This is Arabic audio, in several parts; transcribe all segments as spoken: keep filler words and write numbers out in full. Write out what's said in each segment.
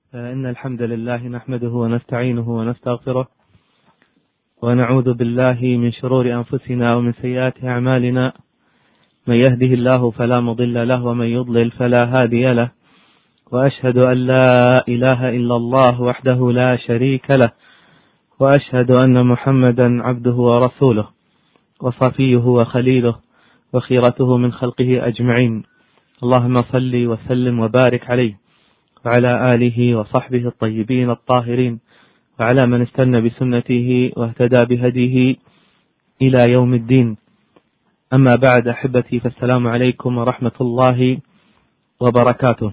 إن الحمد لله نحمده ونستعينه ونستغفره ونعوذ بالله من شرور أنفسنا ومن سيئات أعمالنا. من يهده الله فلا مضل له ومن يضلل فلا هادي له، وأشهد أن لا إله إلا الله وحده لا شريك له، وأشهد أن محمدا عبده ورسوله وصفيه وخليله وخيرته من خلقه أجمعين. اللهم صل وسلم وبارك عليه وعلى آله وصحبه الطيبين الطاهرين، وعلى من استنى بسنته واهتدى بهديه إلى يوم الدين. أما بعد، أحبتي، فالسلام عليكم ورحمة الله وبركاته.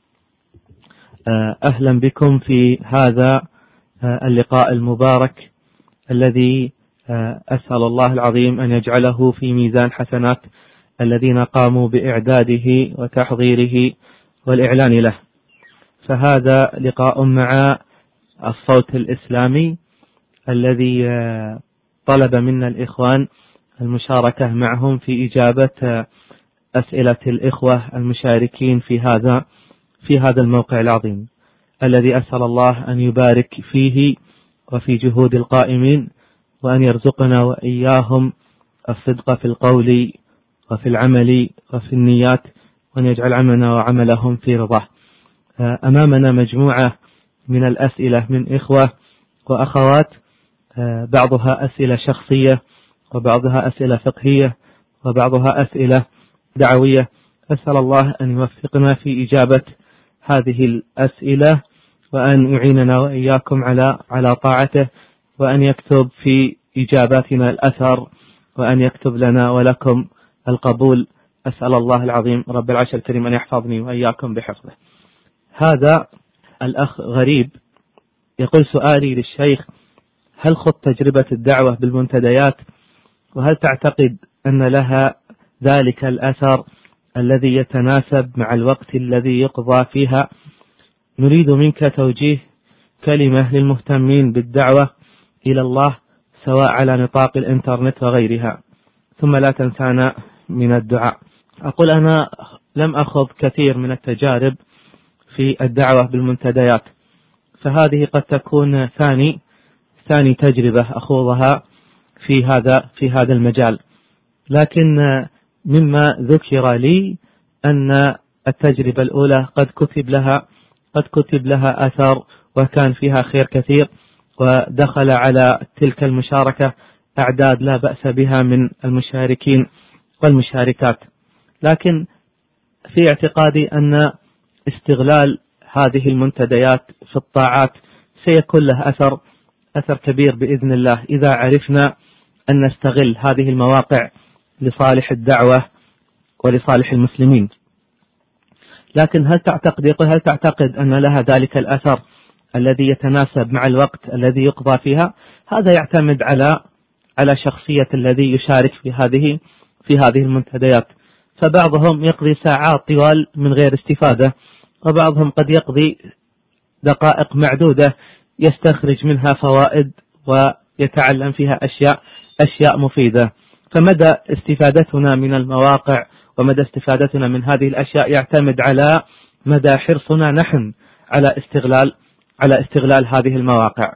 أهلا بكم في هذا اللقاء المبارك الذي أسأل الله العظيم أن يجعله في ميزان حسنات الذين قاموا بإعداده وتحضيره والإعلان له. فهذا لقاء مع الصوت الإسلامي الذي طلب منا الإخوان المشاركة معهم في إجابة أسئلة الإخوة المشاركين في هذا في هذا الموقع العظيم الذي أسأل الله أن يبارك فيه وفي جهود القائمين، وأن يرزقنا وإياهم الصدق في القول وفي العمل وفي النيات، وأن يجعل عملنا وعملهم في رضاه. أمامنا مجموعة من الأسئلة من إخوة وأخوات، بعضها أسئلة شخصية، وبعضها أسئلة فقهية، وبعضها أسئلة دعوية. أسأل الله أن يوفقنا في إجابة هذه الأسئلة، وأن يعيننا وإياكم على على طاعته، وأن يكتب في إجاباتنا الأثر، وأن يكتب لنا ولكم القبول. أسأل الله العظيم رب العرش الكريم أن يحفظني وإياكم بحفظه. هذا الأخ غريب يقول: سؤالي للشيخ: هل خض تجربة الدعوة بالمنتديات؟ وهل تعتقد أن لها ذلك الأثر الذي يتناسب مع الوقت الذي يقضى فيها؟ نريد منك توجيه كلمة للمهتمين بالدعوة إلى الله، سواء على نطاق الإنترنت وغيرها، ثم لا تنسانا من الدعاء. أقول: أنا لم أخض كثير من التجارب في الدعوة بالمنتديات، فهذه قد تكون ثاني ثاني تجربة أخوضها في هذا في هذا المجال. لكن مما ذكر لي أن التجربة الأولى قد كتب لها قد كتب لها أثر، وكان فيها خير كثير، ودخل على تلك المشاركة أعداد لا بأس بها من المشاركين والمشاركات. لكن في اعتقادي أن استغلال هذه المنتديات في الطاعات سيكون له أثر أثر كبير بإذن الله، إذا عرفنا أن نستغل هذه المواقع لصالح الدعوة ولصالح المسلمين. لكن هل تعتقد يقول هل تعتقد أن لها ذلك الأثر الذي يتناسب مع الوقت الذي يقضى فيها؟ هذا يعتمد على على شخصية الذي يشارك في هذه في هذه المنتديات. فبعضهم يقضي ساعات طوال من غير استفادة، وبعضهم قد يقضي دقائق معدودة يستخرج منها فوائد ويتعلم فيها أشياء أشياء مفيدة. فمدى استفادتنا من المواقع ومدى استفادتنا من هذه الأشياء يعتمد على مدى حرصنا نحن على استغلال على استغلال هذه المواقع.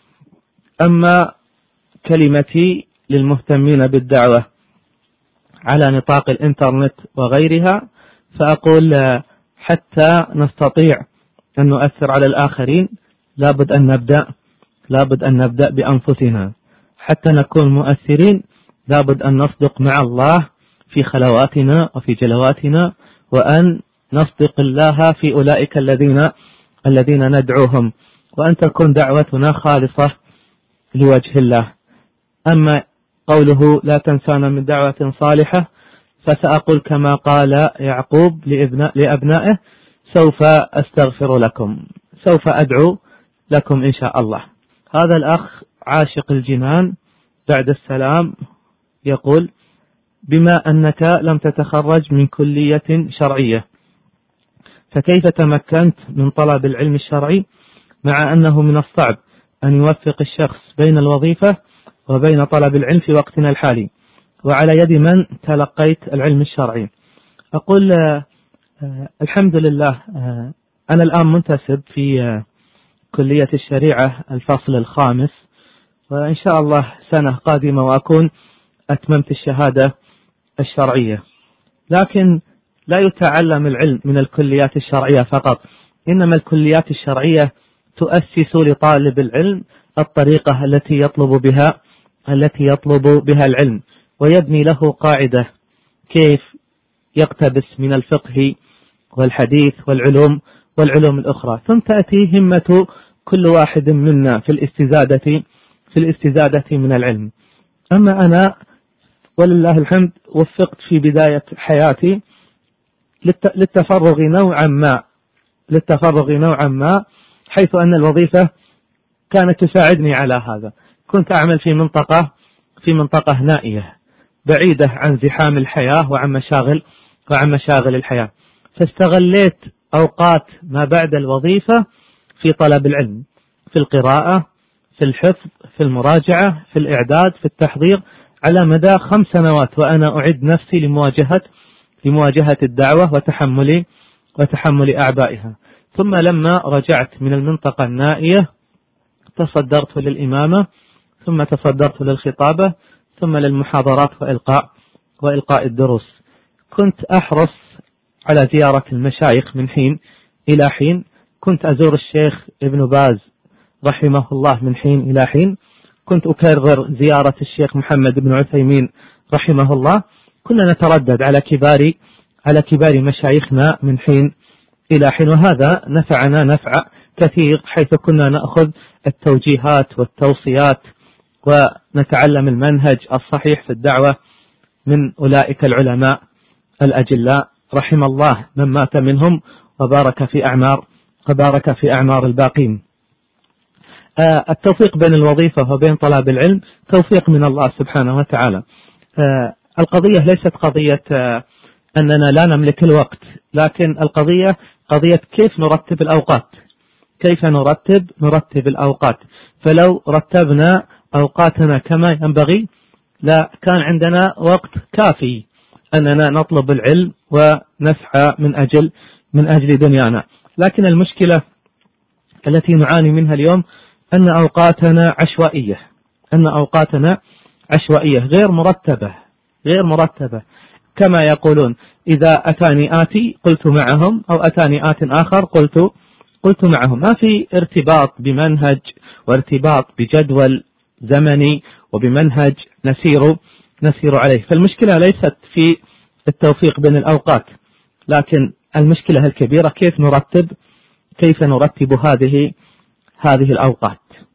أما كلمتي للمهتمين بالدعوة على نطاق الإنترنت وغيرها، فأقول: حتى نستطيع أن نؤثر على الآخرين لابد أن نبدأ لابد أن نبدأ بأنفسنا. حتى نكون مؤثرين لابد أن نصدق مع الله في خلواتنا وفي جلواتنا، وأن نصدق الله في أولئك الذين الذين ندعوهم، وأن تكون دعوتنا خالصة لوجه الله. أما قوله لا تنسانا من دعوة صالحة، فسأقول كما قال يعقوب لأبنائه: سوف أستغفر لكم سوف أدعو لكم إن شاء الله. هذا الأخ عاشق الجنان بعد السلام يقول: بما أنك لم تتخرج من كلية شرعية، فكيف تمكنت من طلب العلم الشرعي، مع أنه من الصعب أن يوفق الشخص بين الوظيفة وبين طلب العلم في وقتنا الحالي، وعلى يد من تلقيت العلم الشرعي؟ أقول: آه الحمد لله، آه أنا الآن منتسب في كلية الشريعة الفصل الخامس، وإن شاء الله سنة قادمة وأكون أتممت الشهادة الشرعية. لكن لا يتعلم العلم من الكليات الشرعية فقط، إنما الكليات الشرعية تؤسس لطالب العلم الطريقة التي يطلب بها التي يطلب بها العلم، ويبني له قاعدة كيف يقتبس من الفقه والحديث والعلوم والعلوم الأخرى. ثم تأتي همة كل واحد منا في الاستزادة في الاستزادة من العلم. أما أنا ولله الحمد وفقت في بداية حياتي للتفرغ نوعا ما للتفرغ نوعا ما حيث أن الوظيفة كانت تساعدني على هذا. كنت أعمل في منطقة في منطقة نائية بعيدة عن زحام الحياة وعن مشاغل وعن مشاغل الحياة، فاستغليت أوقات ما بعد الوظيفة في طلب العلم، في القراءة، في الحفظ، في المراجعة، في الإعداد، في التحضير، على مدى خمس سنوات وأنا أعد نفسي لمواجهة لمواجهة الدعوة وتحمل وتحمل أعبائها. ثم لما رجعت من المنطقة النائية تصدرت للإمامة، ثم تصدرت للخطابة، ثم للمحاضرات وإلقاء وإلقاء الدروس. كنت أحرص على زيارة المشايخ من حين إلى حين، كنت أزور الشيخ ابن باز رحمه الله من حين إلى حين، كنت أكرر زيارة الشيخ محمد بن عثيمين رحمه الله. كنا نتردد على كبار على كبار مشايخنا من حين إلى حين، وهذا نفعنا نفع كثير، حيث كنا نأخذ التوجيهات والتوصيات ونتعلم المنهج الصحيح في الدعوة من أولئك العلماء الأجلاء رحم الله من مات منهم وبارك في أعمار وبارك في أعمار الباقين. آه التوفيق بين الوظيفة وبين طلب العلم توفيق من الله سبحانه وتعالى. آه القضية ليست قضية آه أننا لا نملك الوقت، لكن القضية قضية كيف نرتب الأوقات كيف نرتب نرتب الأوقات. فلو رتبنا أوقاتنا كما ينبغي لا كان عندنا وقت كافي أننا نطلب العلم ونسعى من أجل من أجل دنيانا. لكن المشكلة التي نعاني منها اليوم أن أوقاتنا عشوائية أن أوقاتنا عشوائية غير مرتبة غير مرتبة كما يقولون إذا أتاني آتي قلت معهم، أو أتاني آت آخر قلت قلت معهم. ما في ارتباط بمنهج وارتباط بجدول زمني وبمنهج نسير نسير عليه. فالمشكلة ليست في التوفيق بين الأوقات، لكن المشكلة الكبيرة كيف نرتب كيف نرتب هذه هذه الأوقات.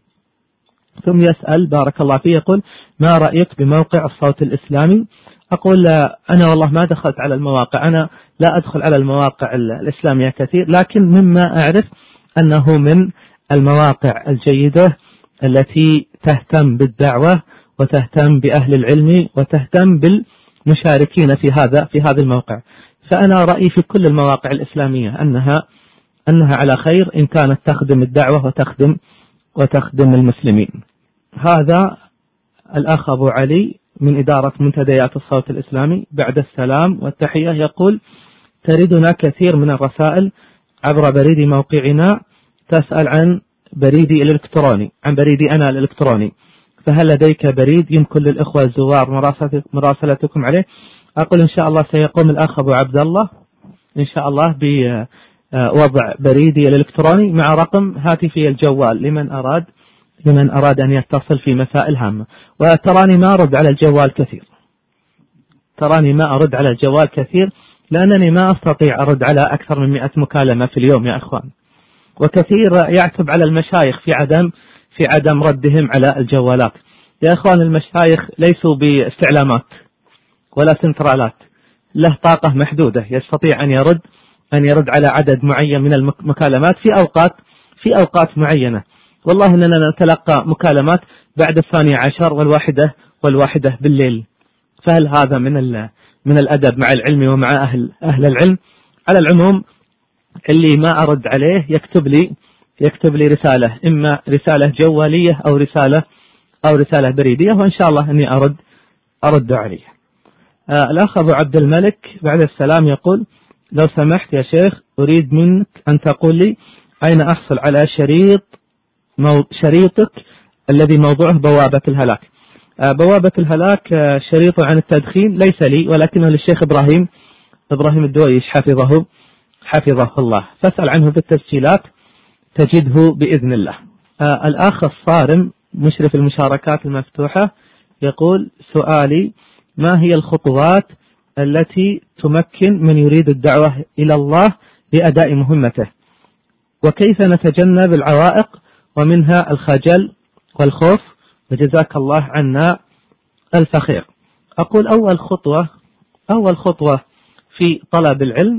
ثم يسأل بارك الله فيه يقول: ما رأيك بموقع الصوت الإسلامي؟ أقول أنا والله ما دخلت على المواقع، أنا لا أدخل على المواقع الإسلامية كثير، لكن مما أعرف أنه من المواقع الجيدة التي تهتم بالدعوة وتهتم بأهل العلم وتهتم بالمشاركين في هذا في هذا الموقع. فأنا رأيي في كل المواقع الإسلامية أنها أنها على خير إن كانت تخدم الدعوة وتخدم وتخدم المسلمين. هذا الأخ أبو علي من إدارة منتديات الصوت الإسلامي بعد السلام والتحية يقول: تردنا كثير من الرسائل عبر بريد موقعنا تسأل عن بريدي الإلكتروني عن بريدي أنا الإلكتروني، فهل لديك بريد يمكن للإخوة الزوار مراسلتكم عليه؟ أقول إن شاء الله سيقوم الأخ أبو عبد الله إن شاء الله بوضع بريدي الإلكتروني مع رقم هاتفي الجوال لمن أراد لمن أراد أن يتصل في مسائل هامة. وتراني ما أرد على الجوال كثير تراني ما أرد على الجوال كثير لأنني ما أستطيع أرد على أكثر من مئة مكالمة في اليوم يا أخوان، وكثير يعتب على المشايخ في عدم في عدم ردهم على الجوالات. يا أخوان المشايخ ليسوا باستعلامات ولا سنترالات، له طاقة محدودة يستطيع أن يرد أن يرد على عدد معين من المكالمات في أوقات في أوقات معينة. والله إننا نتلقى مكالمات بعد الثانية عشر والواحدة والواحدة بالليل. فهل هذا من من الأدب مع العلم ومع أهل أهل العلم؟ على العموم اللي ما أرد عليه يكتب لي يكتب لي رسالة، إما رسالة جوالية أو رسالة أو رسالة بريدية، وإن شاء الله أني أرد أرد عليه. آه الأخ أبو عبد الملك بعد السلام يقول: لو سمحت يا شيخ أريد منك أن تقول لي أين أحصل على شريط مو... شريطك الذي موضوعه بوابة الهلاك. بوابة الهلاك شريط عن التدخين ليس لي ولكنه للشيخ إبراهيم إبراهيم الدويش حفظه حفظه الله، فاسأل عنه بالتسجيلات تجده بإذن الله. الأخ الصارم مشرف المشاركات المفتوحة يقول: سؤالي: ما هي الخطوات التي تمكن من يريد الدعوة إلى الله لأداء مهمته، وكيف نتجنب العوائق ومنها الخجل والخوف، وجزاك الله عنا ألف خير. أقول أول خطوة أول خطوة في طلب العلم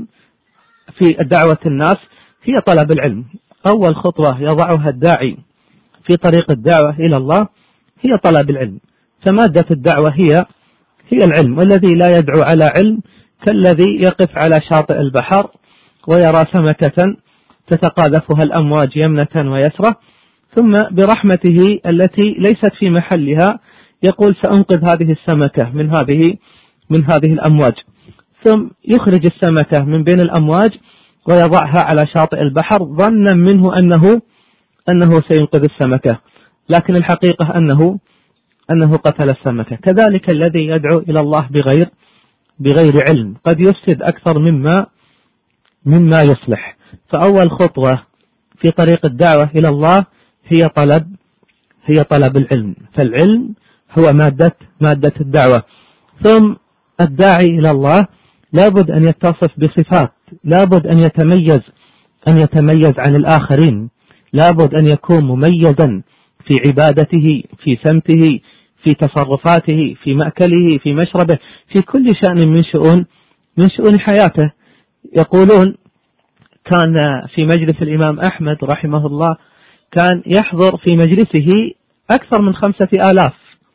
في دعوة الناس هي طلب العلم. أول خطوة يضعها الداعي في طريق الدعوة إلى الله هي طلب العلم، فمادة الدعوة هي هي العلم، والذي لا يدعو على علم كالذي يقف على شاطئ البحر ويرى سمكة تتقاذفها الأمواج يمنة ويسرة، ثم برحمته التي ليست في محلها يقول: سأنقذ هذه السمكة من هذه من هذه الأمواج، ثم يخرج السمكة من بين الأمواج ويضعها على شاطئ البحر ظنا منه أنه أنه سينقذ السمكة، لكن الحقيقة أنه أنه قتل السمكة. كذلك الذي يدعو إلى الله بغير بغير علم قد يفسد أكثر مما مما يصلح. فأول خطوة في طريق الدعوة إلى الله هي طلب هي طلب العلم، فالعلم هو مادة مادة الدعوة. ثم الداعي إلى الله لابد أن يتصف بصفات، لابد أن يتميز أن يتميز عن الآخرين، لابد أن يكون مميزا في عبادته، في سمته، في تصرفاته، في مأكله، في مشربه، في كل شأن من شؤون من شؤون حياته. يقولون كان في مجلس الإمام أحمد رحمه الله كان يحضر في مجلسه أكثر من خمسة آلاف،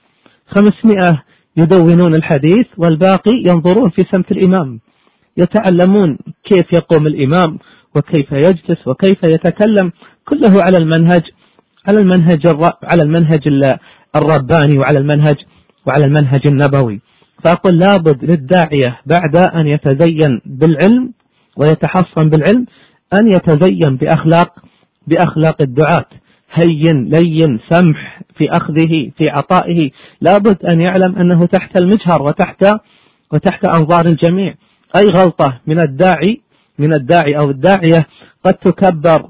خمسمائة يدونون الحديث والباقي ينظرون في سمت الإمام، يتعلمون كيف يقوم الإمام وكيف يجلس وكيف يتكلم، كله على المنهج على المنهج على المنهج الرباني وعلى المنهج وعلى المنهج النبوي. فأقول لابد للداعية بعد أن يتزين بالعلم ويتحصن بالعلم أن يتزين بأخلاق بأخلاق الدعاة، هين لين سمح في أخذه في عطائه، لابد أن يعلم أنه تحت المجهر وتحت وتحت أنظار الجميع. أي غلطة من الداعي من الداعي أو الداعية قد تكبر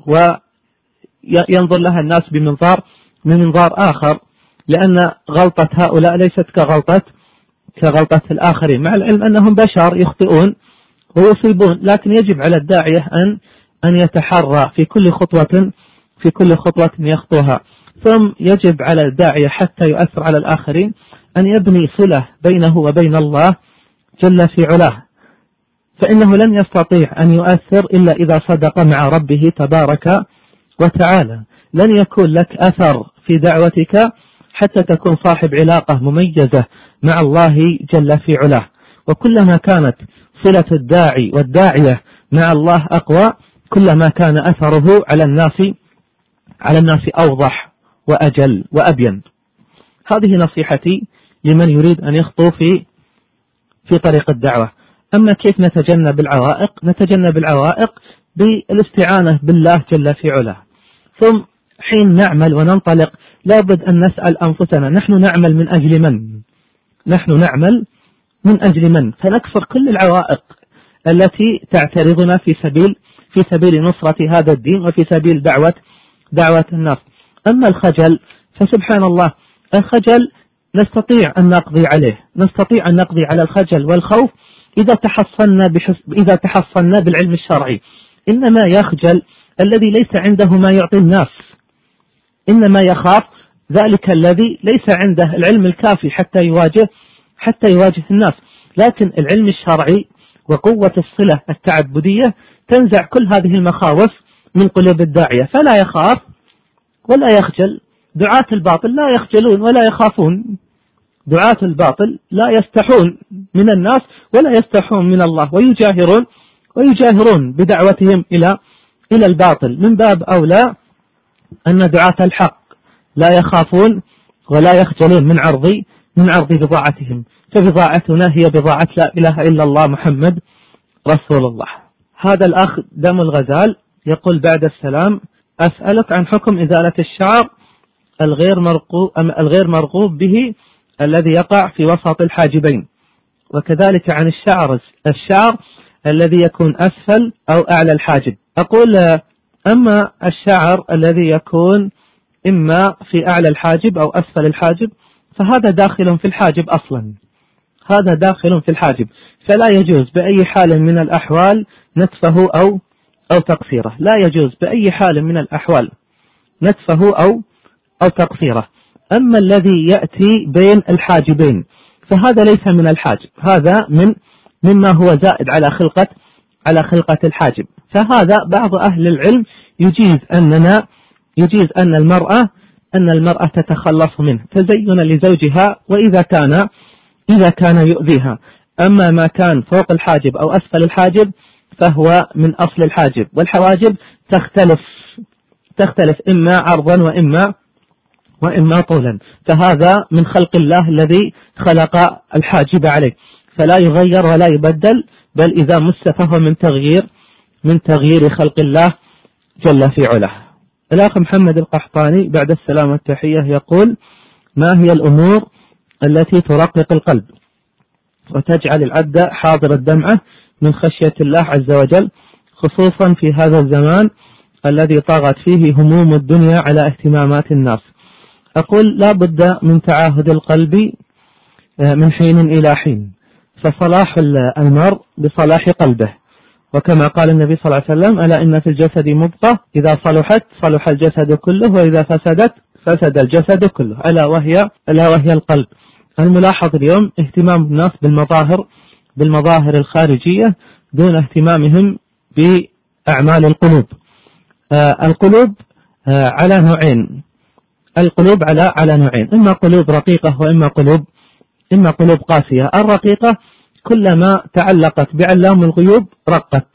وينظر لها الناس بمنظار من منظار آخر، لأن غلطة هؤلاء ليست كغلطة كغلطة الآخرين، مع العلم أنهم بشر يخطئون ويصيبون، لكن يجب على الداعية أن أن يتحرى في كل خطوة في كل خطوة يخطوها. ثم يجب على الداعية حتى يؤثر على الآخرين أن يبني صلة بينه وبين الله جل في علاه، فإنه لن يستطيع أن يؤثر إلا إذا صدق مع ربه تبارك وتعالى. لن يكون لك أثر في دعوتك حتى تكون صاحب علاقة مميزة مع الله جل في علاه. وكلما كانت صلة الداعي والداعية مع الله أقوى كلما كان أثره على الناس على الناس أوضح وأجل وأبين. هذه نصيحتي لمن يريد أن يخطو في في طريق الدعوة. أما كيف نتجنب العوائق؟ نتجنب العوائق بالاستعانة بالله جل في علاه. ثم حين نعمل وننطلق لابد أن نسأل أنفسنا نحن نعمل من أجل من؟ نحن نعمل من أجل من؟ فنكسر كل العوائق التي تعترضنا في سبيل في سبيل نصرة هذا الدين وفي سبيل دعوة دعوة الناس. أما الخجل فسبحان الله، الخجل نستطيع أن نقضي عليه، نستطيع أن نقضي على الخجل والخوف إذا تحصلنا بحسب إذا تحصلنا بالعلم الشرعي. إنما يخجل الذي ليس عنده ما يعطي الناس، إنما يخاف ذلك الذي ليس عنده العلم الكافي حتى يواجه حتى يواجه الناس. لكن العلم الشرعي وقوة الصلة التعبدية تنزع كل هذه المخاوف من قلوب الداعية، فلا يخاف ولا يخجل. دعاة الباطل لا يخجلون ولا يخافون، دعاة الباطل لا يستحون من الناس ولا يستحون من الله، ويجاهرون ويجاهرون بدعوتهم إلى إلى الباطل. من باب أولى أن دعاة الحق لا يخافون ولا يخجلون من عرض من عرض بضاعتهم، فبضاعتنا هي بضاعة لا إله إلا الله محمد رسول الله. هذا الأخ دم الغزال يقول بعد السلام: أسألك عن حكم إزالة الشعر الغير مرغوب الغير مرغوب به الذي يقع في وسط الحاجبين، وكذلك عن الشعر الشعر الذي يكون أسفل أو أعلى الحاجب. أقول: أما الشعر الذي يكون إما في أعلى الحاجب أو أسفل الحاجب فهذا داخل في الحاجب أصلا، هذا داخل في الحاجب، فلا يجوز بأي حال من الأحوال نتفه أو أو تقصيره، لا يجوز بأي حال من الأحوال نتفه أو أو تقصيره. أما الذي يأتي بين الحاجبين فهذا ليس من الحاجب، هذا من مما هو زائد على خلقة على خلقة الحاجب. فهذا بعض أهل العلم يجيز أننا يجيز أن المرأة أن المرأة تتخلص منه تزينا لزوجها وإذا كان إذا كان يؤذيها. أما ما كان فوق الحاجب أو أسفل الحاجب فهو من أصل الحاجب، والحواجب تختلف تختلف إما عرضا وإما وإما طولا، فهذا من خلق الله الذي خلق الحاجب عليه، فلا يغير ولا يبدل، بل إذا مس فهو من تغيير من تغيير خلق الله جل في علاه. الأخ محمد القحطاني بعد السلام والتحية يقول: ما هي الأمور التي ترقق القلب وتجعل العبد حاضر الدمعة من خشية الله عز وجل، خصوصا في هذا الزمان الذي طغت فيه هموم الدنيا على اهتمامات الناس؟ أقول: لا بد من تعاهد القلب من حين إلى حين، فصلاح المرء بصلاح قلبه، وكما قال النبي صلى الله عليه وسلم: ألا إن في الجسد مضغة إذا صلحت صلح الجسد كله وإذا فسدت فسد الجسد كله، ألا وهي ألا وهي القلب. الملاحظ اليوم اهتمام الناس بالمظاهر بالمظاهر الخارجية دون اهتمامهم بأعمال القلوب. آه القلوب آه على نوعين، القلوب على على نوعين، إما قلوب رقيقة وإما قلوب إما قلوب قاسية. الرقيقة كلما تعلقت بعلام الغيوب رقت،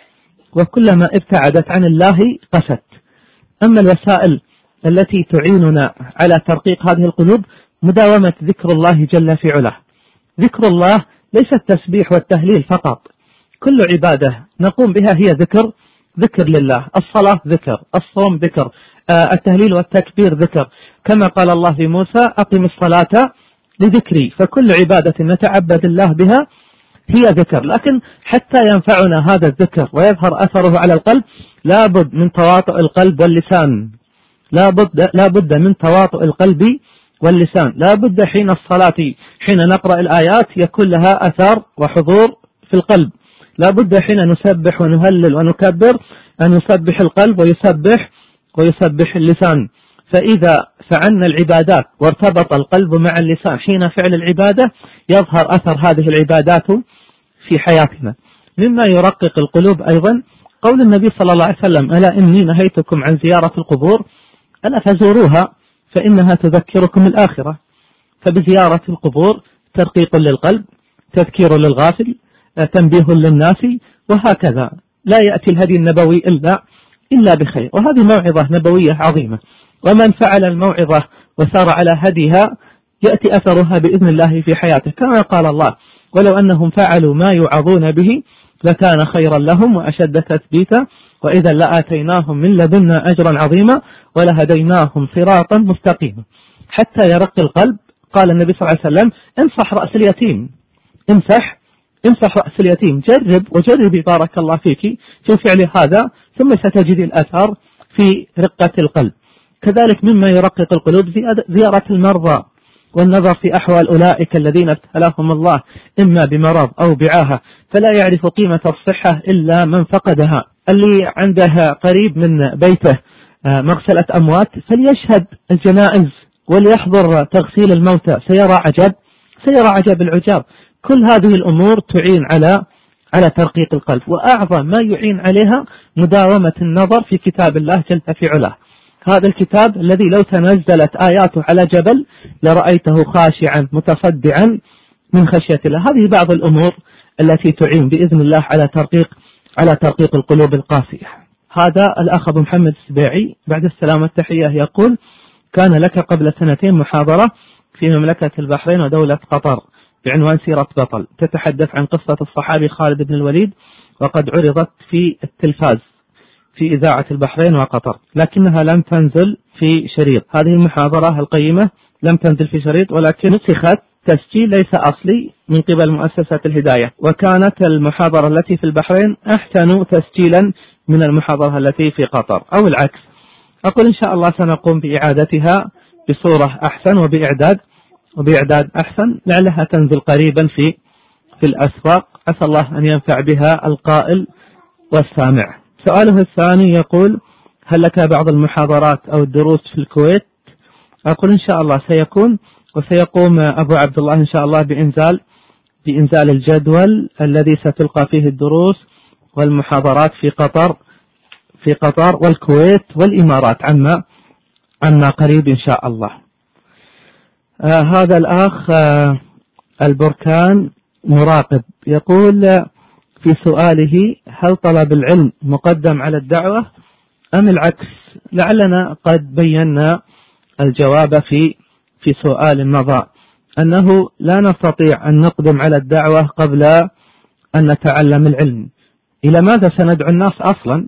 وكلما ابتعدت عن الله قست. أما الوسائل التي تعيننا على ترقيق هذه القلوب مداومة ذكر الله جل في علاه. ذكر الله ليس التسبيح والتهليل فقط، كل عبادة نقوم بها هي ذكر ذكر لله. الصلاة ذكر، الصوم ذكر، آه التهليل والتكبير ذكر، كما قال الله في موسى: أقم الصلاة لذكري. فكل عبادة نتعبد الله بها هي ذكر، لكن حتى ينفعنا هذا الذكر ويظهر أثره على القلب لابد من تواطؤ القلب واللسان، لابد لابد من تواطؤ القلب واللسان. لابد حين الصلاة حين نقرأ الآيات يكون لها أثر وحضور في القلب. لابد حين نسبح ونهلل ونكبر أن يسبح القلب ويسبح ويسبح اللسان. فإذا فعلنا العبادات وارتبط القلب مع اللسان حين فعل العبادة يظهر أثر هذه العبادات في حياتنا. مما يرقق القلوب أيضا قول النبي صلى الله عليه وسلم: ألا إني نهيتكم عن زيارة القبور ألا فزوروها فإنها تذكركم الآخرة. فبزيارة القبور ترقيق للقلب، تذكير للغافل، تنبيه للناس، وهكذا. لا يأتي الهدي النبوي إلا إلا بخير، وهذه موعظة نبوية عظيمة، ومن فعل الموعظة وسار على هديها يأتي أثرها بإذن الله في حياته، كما قال الله: ولو أنهم فعلوا ما يوعظون به لكان خيرا لهم وأشد تثبيتا وإذا لآتيناهم من لدنا أجرا عظيما ولهديناهم صراطا مستقيما. حتى يرق القلب قال النبي صلى الله عليه وسلم: امسح رأس اليتيم، امسح امسح رأس اليتيم، جرب وجربي بارك الله فيك في فعل هذا ثم ستجد الأثر في رقة القلب. كذلك مما يرقق القلوب زيارة المرضى والنظر في أحوال أولئك الذين ابتلاهم الله إما بمرض أو بعاهة، فلا يعرف قيمة الصحة إلا من فقدها. اللي عنده قريب من بيته مغسلة أموات فليشهد الجنائز وليحضر تغسيل الموتى، سيرى عجب سيرى عجب العجاب. كل هذه الأمور تعين على على ترقيق القلب، وأعظم ما يعين عليها مداومة النظر في كتاب الله جل في علاه. هذا الكتاب الذي لو تنزلت آياته على جبل لرأيته خاشعا متصدعا من خشية الله. هذه بعض الأمور التي تعين بإذن الله على ترقيق على ترقيق القلوب القاسية. هذا الأخ أبو محمد السبيعي بعد السلام والتحية يقول: كان لك قبل سنتين محاضرة في مملكة البحرين ودولة قطر بعنوان سيرة بطل، تتحدث عن قصة الصحابي خالد بن الوليد وقد عرضت في التلفاز في إذاعة البحرين وقطر، لكنها لم تنزل في شريط. هذه المحاضرة القيمة لم تنزل في شريط، ولكن نسخت تسجيل ليس أصلي من قبل مؤسسة الهداية، وكانت المحاضرة التي في البحرين أحسن تسجيلا من المحاضرة التي في قطر أو العكس. أقول إن شاء الله سنقوم بإعادتها بصورة أحسن وبإعداد وبإعداد أحسن، لعلها تنزل قريبا في في الأسواق. أسأل الله أن ينفع بها القائل والسامع. سؤاله الثاني يقول: هل لك بعض المحاضرات أو الدروس في الكويت؟ أقول إن شاء الله سيكون، وسيقوم أبو عبد الله إن شاء الله بإنزال بإنزال الجدول الذي ستلقى فيه الدروس والمحاضرات في قطر في قطر والكويت والإمارات عما عما قريب إن شاء الله. آه هذا الأخ آه البركان مراقب يقول في سؤاله: هل طلب العلم مقدم على الدعوة أم العكس؟ لعلنا قد بينا الجواب في في سؤال مضى، أنه لا نستطيع أن نقدم على الدعوة قبل أن نتعلم العلم. إلى ماذا سندعو الناس أصلا؟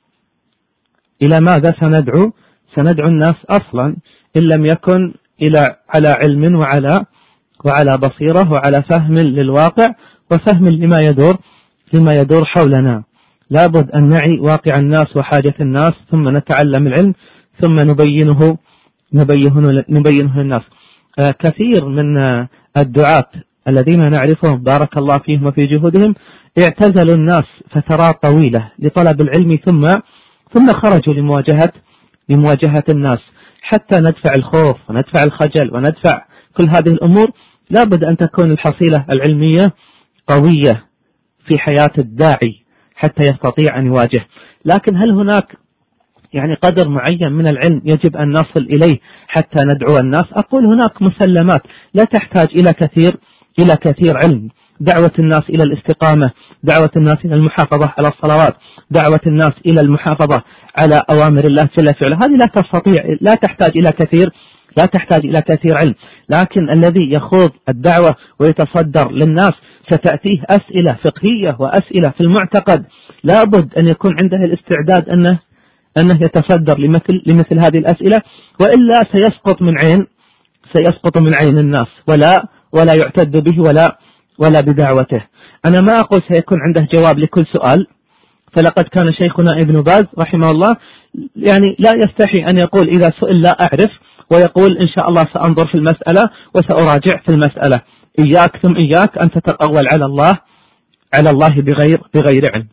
إلى ماذا سندعو سندعو الناس أصلا إن لم يكن إلى على علم وعلى وعلى بصيرة وعلى فهم للواقع وفهم لما يدور لما يدور حولنا. لابد أن نعي واقع الناس وحاجة الناس، ثم نتعلم العلم، ثم نبينه نبينه نبينه للناس. آه كثير من آه الدعاة الذين نعرفهم بارك الله فيهم وفي جهودهم اعتزلوا الناس فترات طويلة لطلب العلم، ثم ثم خرجوا لمواجهة لمواجهة الناس، حتى ندفع الخوف وندفع الخجل وندفع كل هذه الأمور. لابد أن تكون الحصيلة العلمية قوية في حياة الداعي حتى يستطيع أن يواجه. لكن هل هناك يعني قدر معين من العلم يجب أن نصل إليه حتى ندعو الناس؟ أقول هناك مسلمات لا تحتاج إلى كثير إلى كثير علم. دعوة الناس إلى الاستقامة، دعوة الناس إلى المحافظة على الصلوات، دعوة الناس إلى المحافظة على أوامر الله جل وعلا، هذه لا تستطيع لا تحتاج إلى كثير لا تحتاج إلى كثير علم. لكن الذي يخوض الدعوة ويتصدر للناس ستأتيه أسئلة فقهية وأسئلة في المعتقد، لابد أن يكون عنده الاستعداد أنه أنه يتصدر لمثل لمثل هذه الأسئلة، وإلا سيسقط من عين سيسقط من عين الناس ولا ولا يعتد به ولا ولا بدعوته. أنا ما أقول سيكون عنده جواب لكل سؤال، فلقد كان شيخنا ابن باز رحمه الله يعني لا يستحي أن يقول إذا سئل لا أعرف، ويقول إن شاء الله سأنظر في المسألة وسأراجع في المسألة. إياك ثم إياك أن تتقول على الله على الله بغير بغير علم.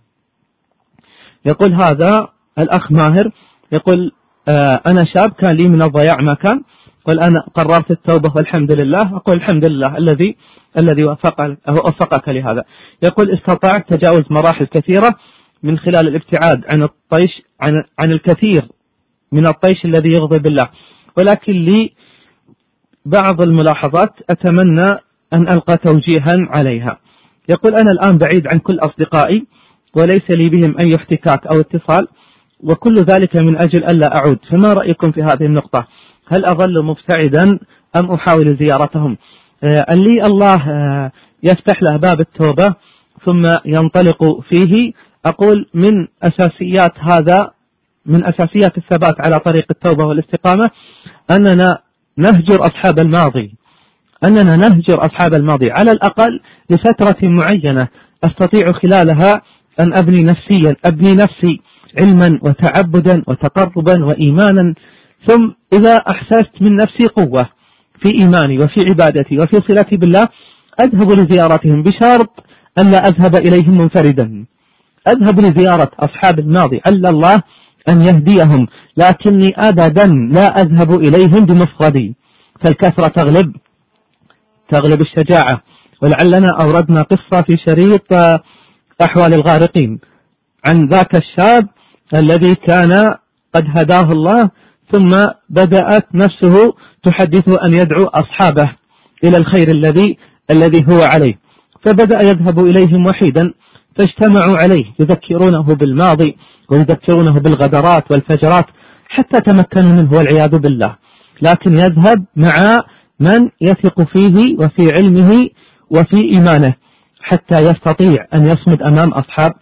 يقول هذا الأخ ماهر يقول: آه أنا شاب كان لي من الضياع ما كان، قل أنا قررت التوبة والحمد لله. أقول الحمد لله الذي الذي وفق وفقك لهذا. يقول: استطعت تجاوز مراحل كثيرة من خلال الابتعاد عن الطيش عن عن الكثير من الطيش الذي يغضب الله، ولكن لي بعض الملاحظات أتمنى أن ألقى توجيها عليها. يقول: أنا الآن بعيد عن كل أصدقائي وليس لي بهم أي احتكاك أو اتصال، وكل ذلك من أجل ألا أعود، فما رأيكم في هذه النقطة؟ هل أظل مبتعدا أم أحاول زيارتهم؟ آه لي الله آه يفتح له باب التوبة ثم ينطلق فيه. أقول من أساسيات هذا من أساسيات الثبات على طريق التوبة والاستقامة أننا نهجر أصحاب الماضي أننا نهجر أصحاب الماضي على الأقل لفترة معينة أستطيع خلالها أن أبني نفسيا أبني نفسي علما وتعبدا وتقربا وإيمانا، ثم إذا أحسست من نفسي قوة في إيماني وفي عبادتي وفي صلتي بالله أذهب لزيارتهم، بشرط أن لا أذهب إليهم منفردا. أذهب لزيارة أصحاب الماضي عل الله أن يهديهم، لكني أبدا لا أذهب إليهم بمفردي، فالكثرة تغلب تغلب الشجاعة. ولعلنا أوردنا قصة في شريط أحوال الغارقين عن ذاك الشاب الذي كان قد هداه الله، ثم بدأت نفسه تحدثه أن يدعو أصحابه إلى الخير الذي الذي هو عليه، فبدأ يذهب إليهم وحيدا، فاجتمعوا عليه يذكرونه بالماضي ويذكرونه بالغدرات والفجرات حتى تمكنوا منه والعياذ بالله. لكن يذهب مع من يثق فيه وفي علمه وفي إيمانه حتى يستطيع أن يصمد أمام أصحاب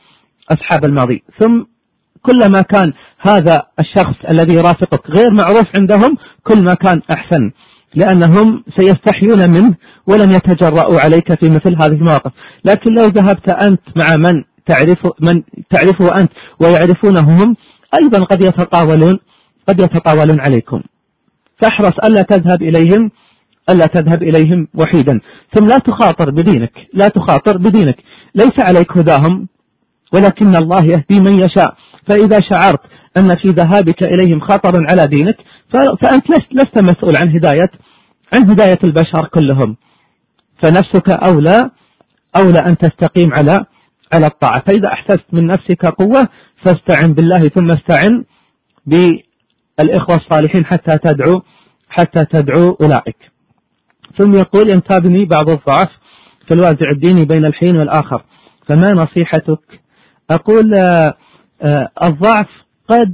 أصحاب الماضي. ثم كلما كان هذا الشخص الذي يرافقك غير معروف عندهم كل ما كان أحسن، لأنهم سيستحيون منه ولن يتجرؤوا عليك في مثل هذه المواقف. لكن لو ذهبت أنت مع من تعرف من تعرفه أنت ويعرفونه هم، أيضا قد يتطاولون قد يتطاولون عليكم. فاحرص ألا تذهب إليهم ألا تذهب إليهم وحيدا. ثم لا تخاطر بدينك لا تخاطر بدينك ليس عليك هداهم، ولكن الله يهدي من يشاء. فإذا شعرت أن في ذهابك إليهم خطر على دينك فأنت لست مسؤول عن هداية عن هداية البشر كلهم، فنفسك أولى أولى أن تستقيم على على الطاعة. فإذا أحسست من نفسك قوة فاستعن بالله، ثم استعن بالإخوة الصالحين حتى تدعو حتى تدعو أولئك. ثم يقول: ينتابني بعض الضعف في الوازع الديني بين الحين والآخر، فما نصيحتك؟ أقول آآ آآ الضعف قد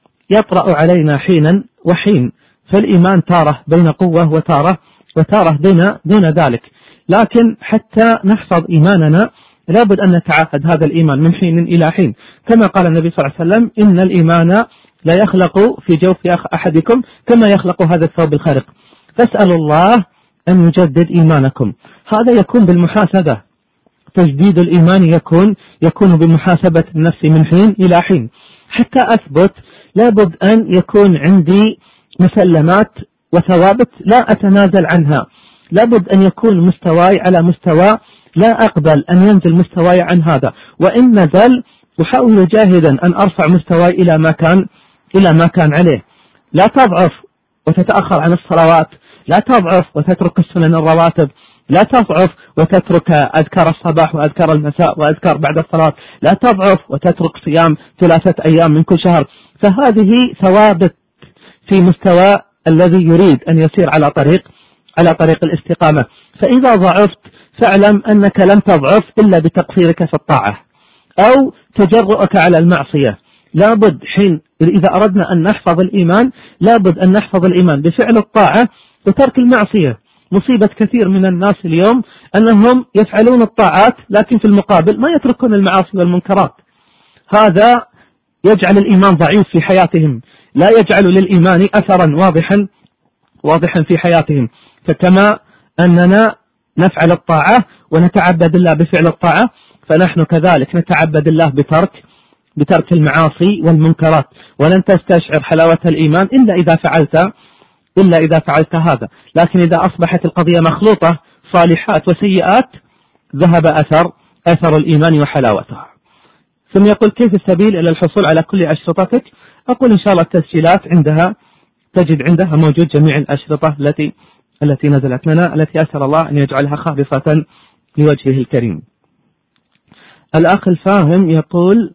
يطرأ علينا حينا وحين، فالإيمان تاره بين قوة وتاره وتاره دون دون ذلك. لكن حتى نحفظ إيماننا لابد أن نتعاهد هذا الإيمان من حين إلى حين، كما قال النبي صلى الله عليه وسلم: إن الإيمان لا يخلق في جوف أحدكم كما يخلق هذا الثوب الخارق، فاسألوا الله أن يجدد إيمانكم. هذا يكون بالمحاسبة، تجديد الإيمان يكون يكون بمحاسبة النفس من حين إلى حين. حتى أثبت لابد أن يكون عندي مسلمات وثوابت لا أتنازل عنها، لابد أن يكون مستواي على مستوى لا أقبل أن ينزل مستواي عن هذا، وإن نزل أحاول جاهدا أن أرفع مستواي إلى ما كان إلى ما كان عليه. لا تضعف وتتأخر عن الصلوات، لا تضعف وتترك السنن الرواتب، لا تضعف وتترك أذكار الصباح وأذكار المساء وأذكار بعد الصلاة، لا تضعف وتترك صيام ثلاثة أيام من كل شهر. فهذه ثوابت في مستوى الذي يريد أن يسير على طريق على طريق الاستقامة. فإذا ضعفت فاعلم أنك لن تضعف إلا بتقصيرك في الطاعة أو تجرؤك على المعصية. لابد حين إذا أردنا أن نحفظ الإيمان لابد أن نحفظ الإيمان بفعل الطاعة وترك المعصية. مصيبة كثير من الناس اليوم أنهم يفعلون الطاعات لكن في المقابل ما يتركون المعاصي والمنكرات. هذا يجعل الإيمان ضعيف في حياتهم، لا يجعل للإيمان أثرا واضحا واضحا في حياتهم. فكما أننا نفعل الطاعة ونتعبد الله بفعل الطاعة، فنحن كذلك نتعبد الله بترك بترك المعاصي والمنكرات. ولن تستشعر حلاوة الإيمان إلا إذا فعلت إلا إذا فعلت هذا. لكن إذا أصبحت القضية مخلوطة صالحات وسيئات ذهب أثر أثر الإيمان وحلاوته. ثم يقول: كيف السبيل إلى الحصول على كل أشرطتك؟ أقول: إن شاء الله التسجيلات عندها تجد عندها موجود جميع الأشرطة التي التي نزلت لنا، التي أسأل الله أن يجعلها خالصة لوجهه الكريم. الأخ الفاهم يقول: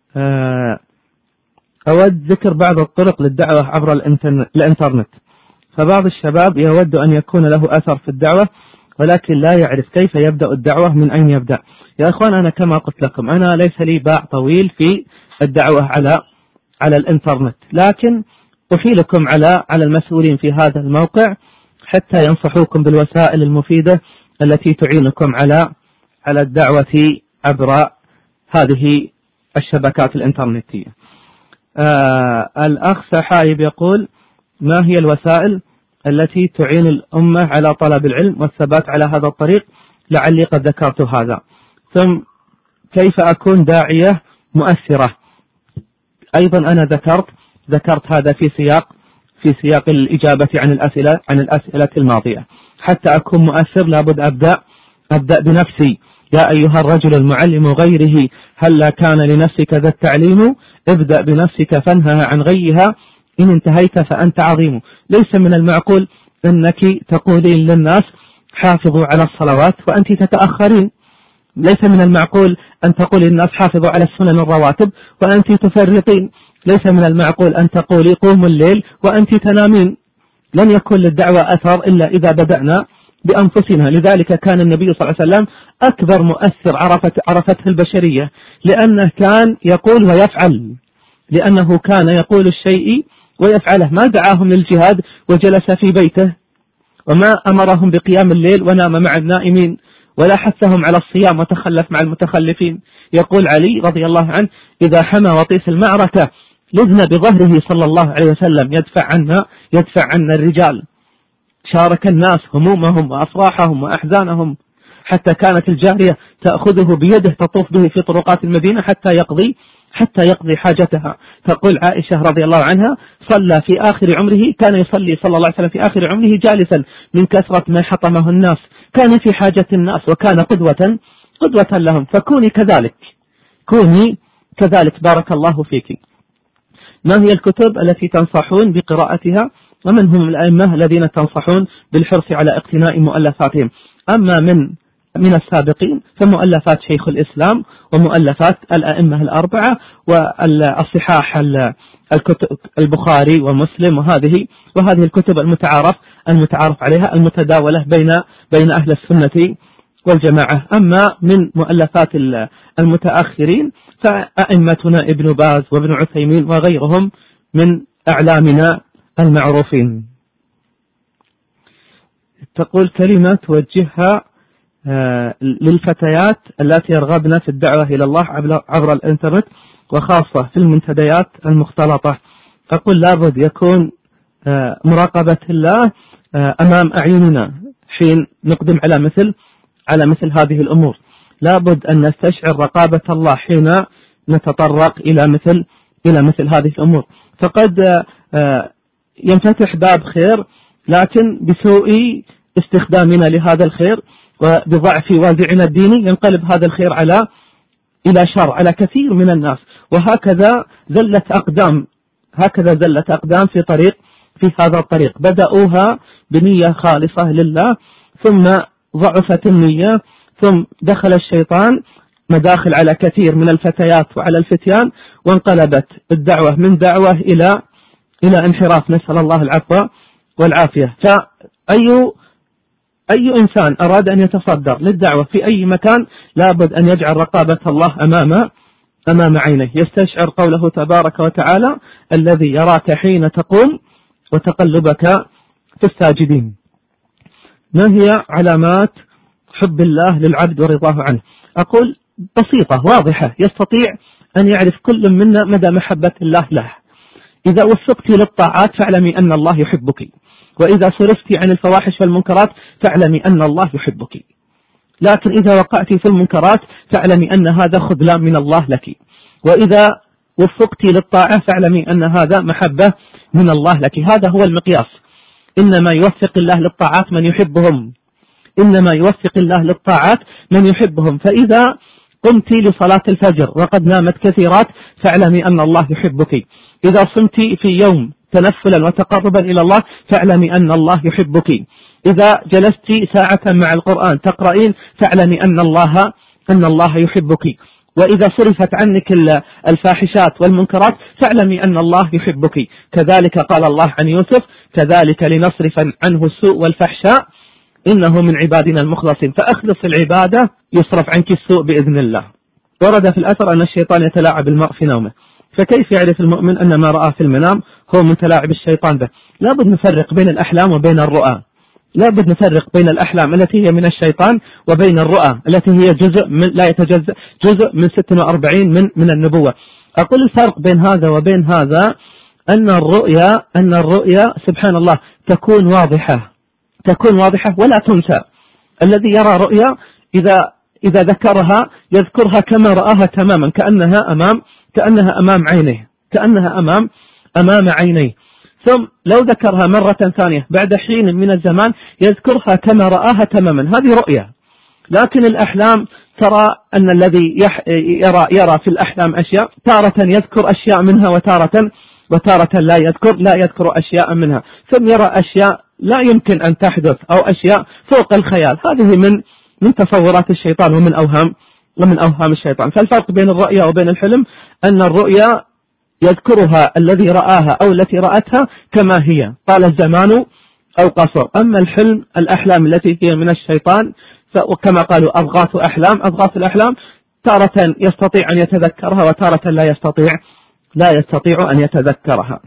أود ذكر بعض الطرق للدعوة عبر الإنترنت، فبعض الشباب يود أن يكون له أثر في الدعوة ولكن لا يعرف كيف يبدأ الدعوة، من أين يبدأ. يا أخوان، أنا كما قلت لكم أنا ليس لي باع طويل في الدعوة على على الإنترنت، لكن أحيلكم على على المسؤولين في هذا الموقع حتى ينصحوكم بالوسائل المفيدة التي تعينكم على على الدعوة عبر هذه الشبكات الإنترنتية. آه الأخ سحايب يقول: ما هي الوسائل التي تعين الأمة على طلب العلم والثبات على هذا الطريق؟ لعلي قد ذكرت هذا. ثم كيف أكون داعية مؤثرة؟ أيضا أنا ذكرت ذكرت هذا في سياق في سياق الإجابة عن الأسئلة عن الأسئلة الماضية. حتى أكون مؤثر لابد أبدأ أبدأ بنفسي. يا أيها الرجل المعلم غيره هل كان لنفسك ذا التعليم؟ ابدأ بنفسك فانهها عن غيها، إن انتهيت فأنت عظيم. ليس من المعقول أنك تقولين للناس حافظوا على الصلوات وأنت تتأخرين، ليس من المعقول أن تقولي للناس حافظوا على السنن الرواتب وأنت تفرطين، ليس من المعقول أن تقولي قوموا الليل وأنت تنامين. لن يكون للدعوة أثر إلا إذا بدأنا بأنفسنا. لذلك كان النبي صلى الله عليه وسلم أكبر مؤثر عرفت عرفته البشرية، لأنه كان يقول ويفعل، لأنه كان يقول الشيء ويفعله. ما دعاهم للجهاد وجلس في بيته، وما أمرهم بقيام الليل ونام مع النائمين، ولا حثهم على الصيام وتخلف مع المتخلفين. يقول علي رضي الله عنه: إذا حمى وطيس المعركة لذنا بظهره صلى الله عليه وسلم يدفع عنا يدفع عنا الرجال. شارك الناس همومهم وأفراحهم وأحزانهم، حتى كانت الجارية تأخذه بيده تطوف به في طرقات المدينة حتى يقضي حتى يقضي حاجتها. تقول عائشة رضي الله عنها: صلى في آخر عمره كان يصلي صلى الله عليه وسلم في آخر عمره جالسا من كثرة ما حطمه الناس، كان في حاجة الناس وكان قدوة قدوة لهم. فكوني كذلك كوني كذلك بارك الله فيك. ما هي الكتب التي تنصحون بقراءتها، ومن هم الأئمة الذين تنصحون بالحرص على اقتناء مؤلفاتهم؟ أما من من السابقين فمؤلفات شيخ الإسلام ومؤلفات الأئمة الأربعة والصحاح الكتب البخاري ومسلم، وهذه وهذه الكتب المتعارف المتعارف عليها المتداولة بين بين أهل السنة والجماعة. أما من مؤلفات المتأخرين فأئمتنا ابن باز وابن عثيمين وغيرهم من أعلامنا المعروفين. تقول: كلمة توجهها للفتيات التي يرغبن في الدعوة إلى الله عبر الإنترنت وخاصة في المنتديات المختلطة. أقول: لابد يكون مراقبة الله أمام أعيننا حين نقدم على مثل على مثل هذه الأمور. لابد أن نستشعر رقابة الله حين نتطرق إلى مثل إلى مثل هذه الأمور. فقد ينفتح باب خير، لكن بسوء استخدامنا لهذا الخير وبضعف وازعنا الديني ينقلب هذا الخير على إلى شر على كثير من الناس. وهكذا زلت أقدام هكذا زلت أقدام في طريق في هذا الطريق، بدأوها بنية خالصة لله، ثم ضعفت النية، ثم دخل الشيطان مداخل على كثير من الفتيات وعلى الفتيان، وانقلبت الدعوة من دعوة إلى إلى انحراف، نسأل الله العفو والعافية. فأي أي إنسان أراد أن يتصدر للدعوة في أي مكان لابد أن يجعل رقابة الله أمام أمام عينه، يستشعر قوله تبارك وتعالى: الذي يراك حين تقوم وتقلبك في الساجدين. ما هي علامات حب الله للعبد ورضاه عنه؟ أقول: بسيطة واضحة، يستطيع أن يعرف كل منا مدى محبة الله له. إذا وفقت للطاعات فاعلمي أن الله يحبك، وإذا صرفت عن الفواحش والمنكرات فاعلمي أن الله يحبك. لكن إذا وقعت في المنكرات فاعلمي أن هذا خذلان من الله لك، وإذا وفقت للطاعة فاعلمي أن هذا محبة من الله لك. هذا هو المقياس. إنما يوفق الله للطاعات من يحبهم إنما يوفق الله للطاعات من يحبهم. فإذا قمت لصلاة الفجر وقد نامت كثيرات فاعلمي أن الله يحبك. إذا صمت في يوم تنفلا وتقربا إلى الله فاعلمي أن الله يحبك. إذا جلست ساعة مع القرآن تقرأين فاعلمي أن الله أن الله يحبك. وإذا صرفت عنك الفاحشات والمنكرات فاعلمي أن الله يحبك. كذلك قال الله عن يوسف: كذلك لنصرف عنه السوء والفحشاء إنه من عبادنا المخلصين. فأخلص العبادة يصرف عنك السوء بإذن الله. ورد في الأثر أن الشيطان يتلاعب المرء في نومه، فكيف يعرف المؤمن أن ما رأى في المنام هو من تلاعب الشيطان به؟ لابد نفرق بين الأحلام وبين الرؤى. لابد نفرق بين الأحلام التي هي من الشيطان وبين الرؤى التي هي جزء من لا يتجزأ جزء من ستة وأربعين من من النبوة. أقول الفرق بين هذا وبين هذا أن الرؤيا أن الرؤيا سبحان الله تكون واضحة تكون واضحة ولا تنسى. الذي يرى رؤيا إذا إذا ذكرها يذكرها كما رآها تماما، كأنها أمام كأنها أمام عينيه كأنها أمام أمام عينيه ثم لو ذكرها مرة ثانية بعد حين من الزمان يذكرها كما رآها تماما. هذه رؤيا. لكن الأحلام ترى أن الذي يرى يرى في الأحلام أشياء، تارة يذكر أشياء منها وتارة وتارة لا يذكر لا يذكر أشياء منها، ثم يرى أشياء لا يمكن أن تحدث أو أشياء فوق الخيال. هذه من من تصورات الشيطان ومن أوهام ومن أوهام الشيطان. فالفرق بين الرؤيا وبين الحلم أن الرؤيا يذكرها الذي رآها أو التي رأتها كما هي طال الزمان أو قصر. أما الحلم الأحلام التي هي من الشيطان وكما قالوا أضغاث أحلام أضغاث الأحلام تارة يستطيع أن يتذكرها وتارة لا يستطيع لا يستطيع أن يتذكرها.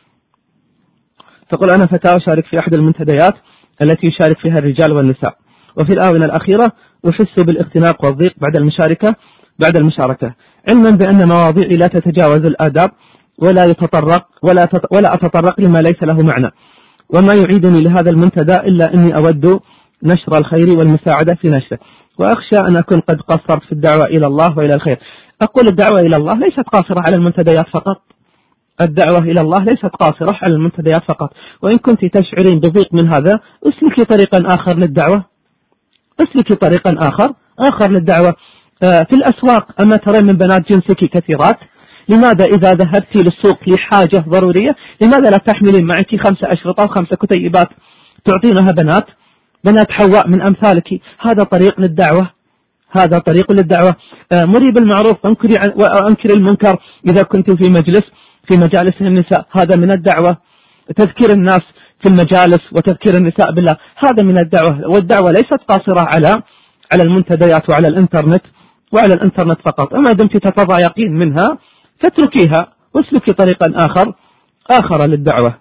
تقول: أنا فتاة أشارك في أحد المنتديات التي يشارك فيها الرجال والنساء، وفي الآونة الأخيرة أحس بالاختناق والضيق بعد المشاركة بعد المشاركة علما بأن مواضيعي لا تتجاوز الآداب ولا يتطرق ولا ولا أتطرق لما ليس له معنى، وما يعيدني لهذا المنتدى إلا أني أود نشر الخير والمساعدة في نشره، وأخشى أن أكون قد قصرت في الدعوة إلى الله وإلى الخير. أقول الدعوة إلى الله ليست قاصرة على المنتديات فقط، الدعوة إلى الله ليست قاصرة على المنتديات فقط، وإن كنت تشعرين بضيق من هذا اسلكي طريقا آخر للدعوة، اسلكي طريقا آخر آخر للدعوة. في الأسواق أما ترين من بنات جنسك كثيرات، لماذا إذا ذهبت للسوق لحاجة ضرورية لماذا لا تحملين معك خمسة أشرطة وخمسة كتيبات تعطينها بنات بنات حواء من أمثالك؟ هذا طريق للدعوة، هذا طريق للدعوة. مري بالمعروف وأنكر المنكر إذا كنت في مجلس في مجالس النساء، هذا من الدعوة. تذكير الناس في المجالس وتذكير النساء بالله هذا من الدعوة. والدعوة ليست قاصرة على على المنتديات وعلى الإنترنت وعلى الإنترنت فقط. أما دمت تتضايقين منها فاتركيها واسلكي طريقا آخر آخر للدعوة.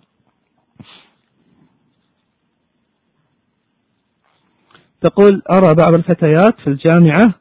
تقول أرى بعض الفتيات في الجامعة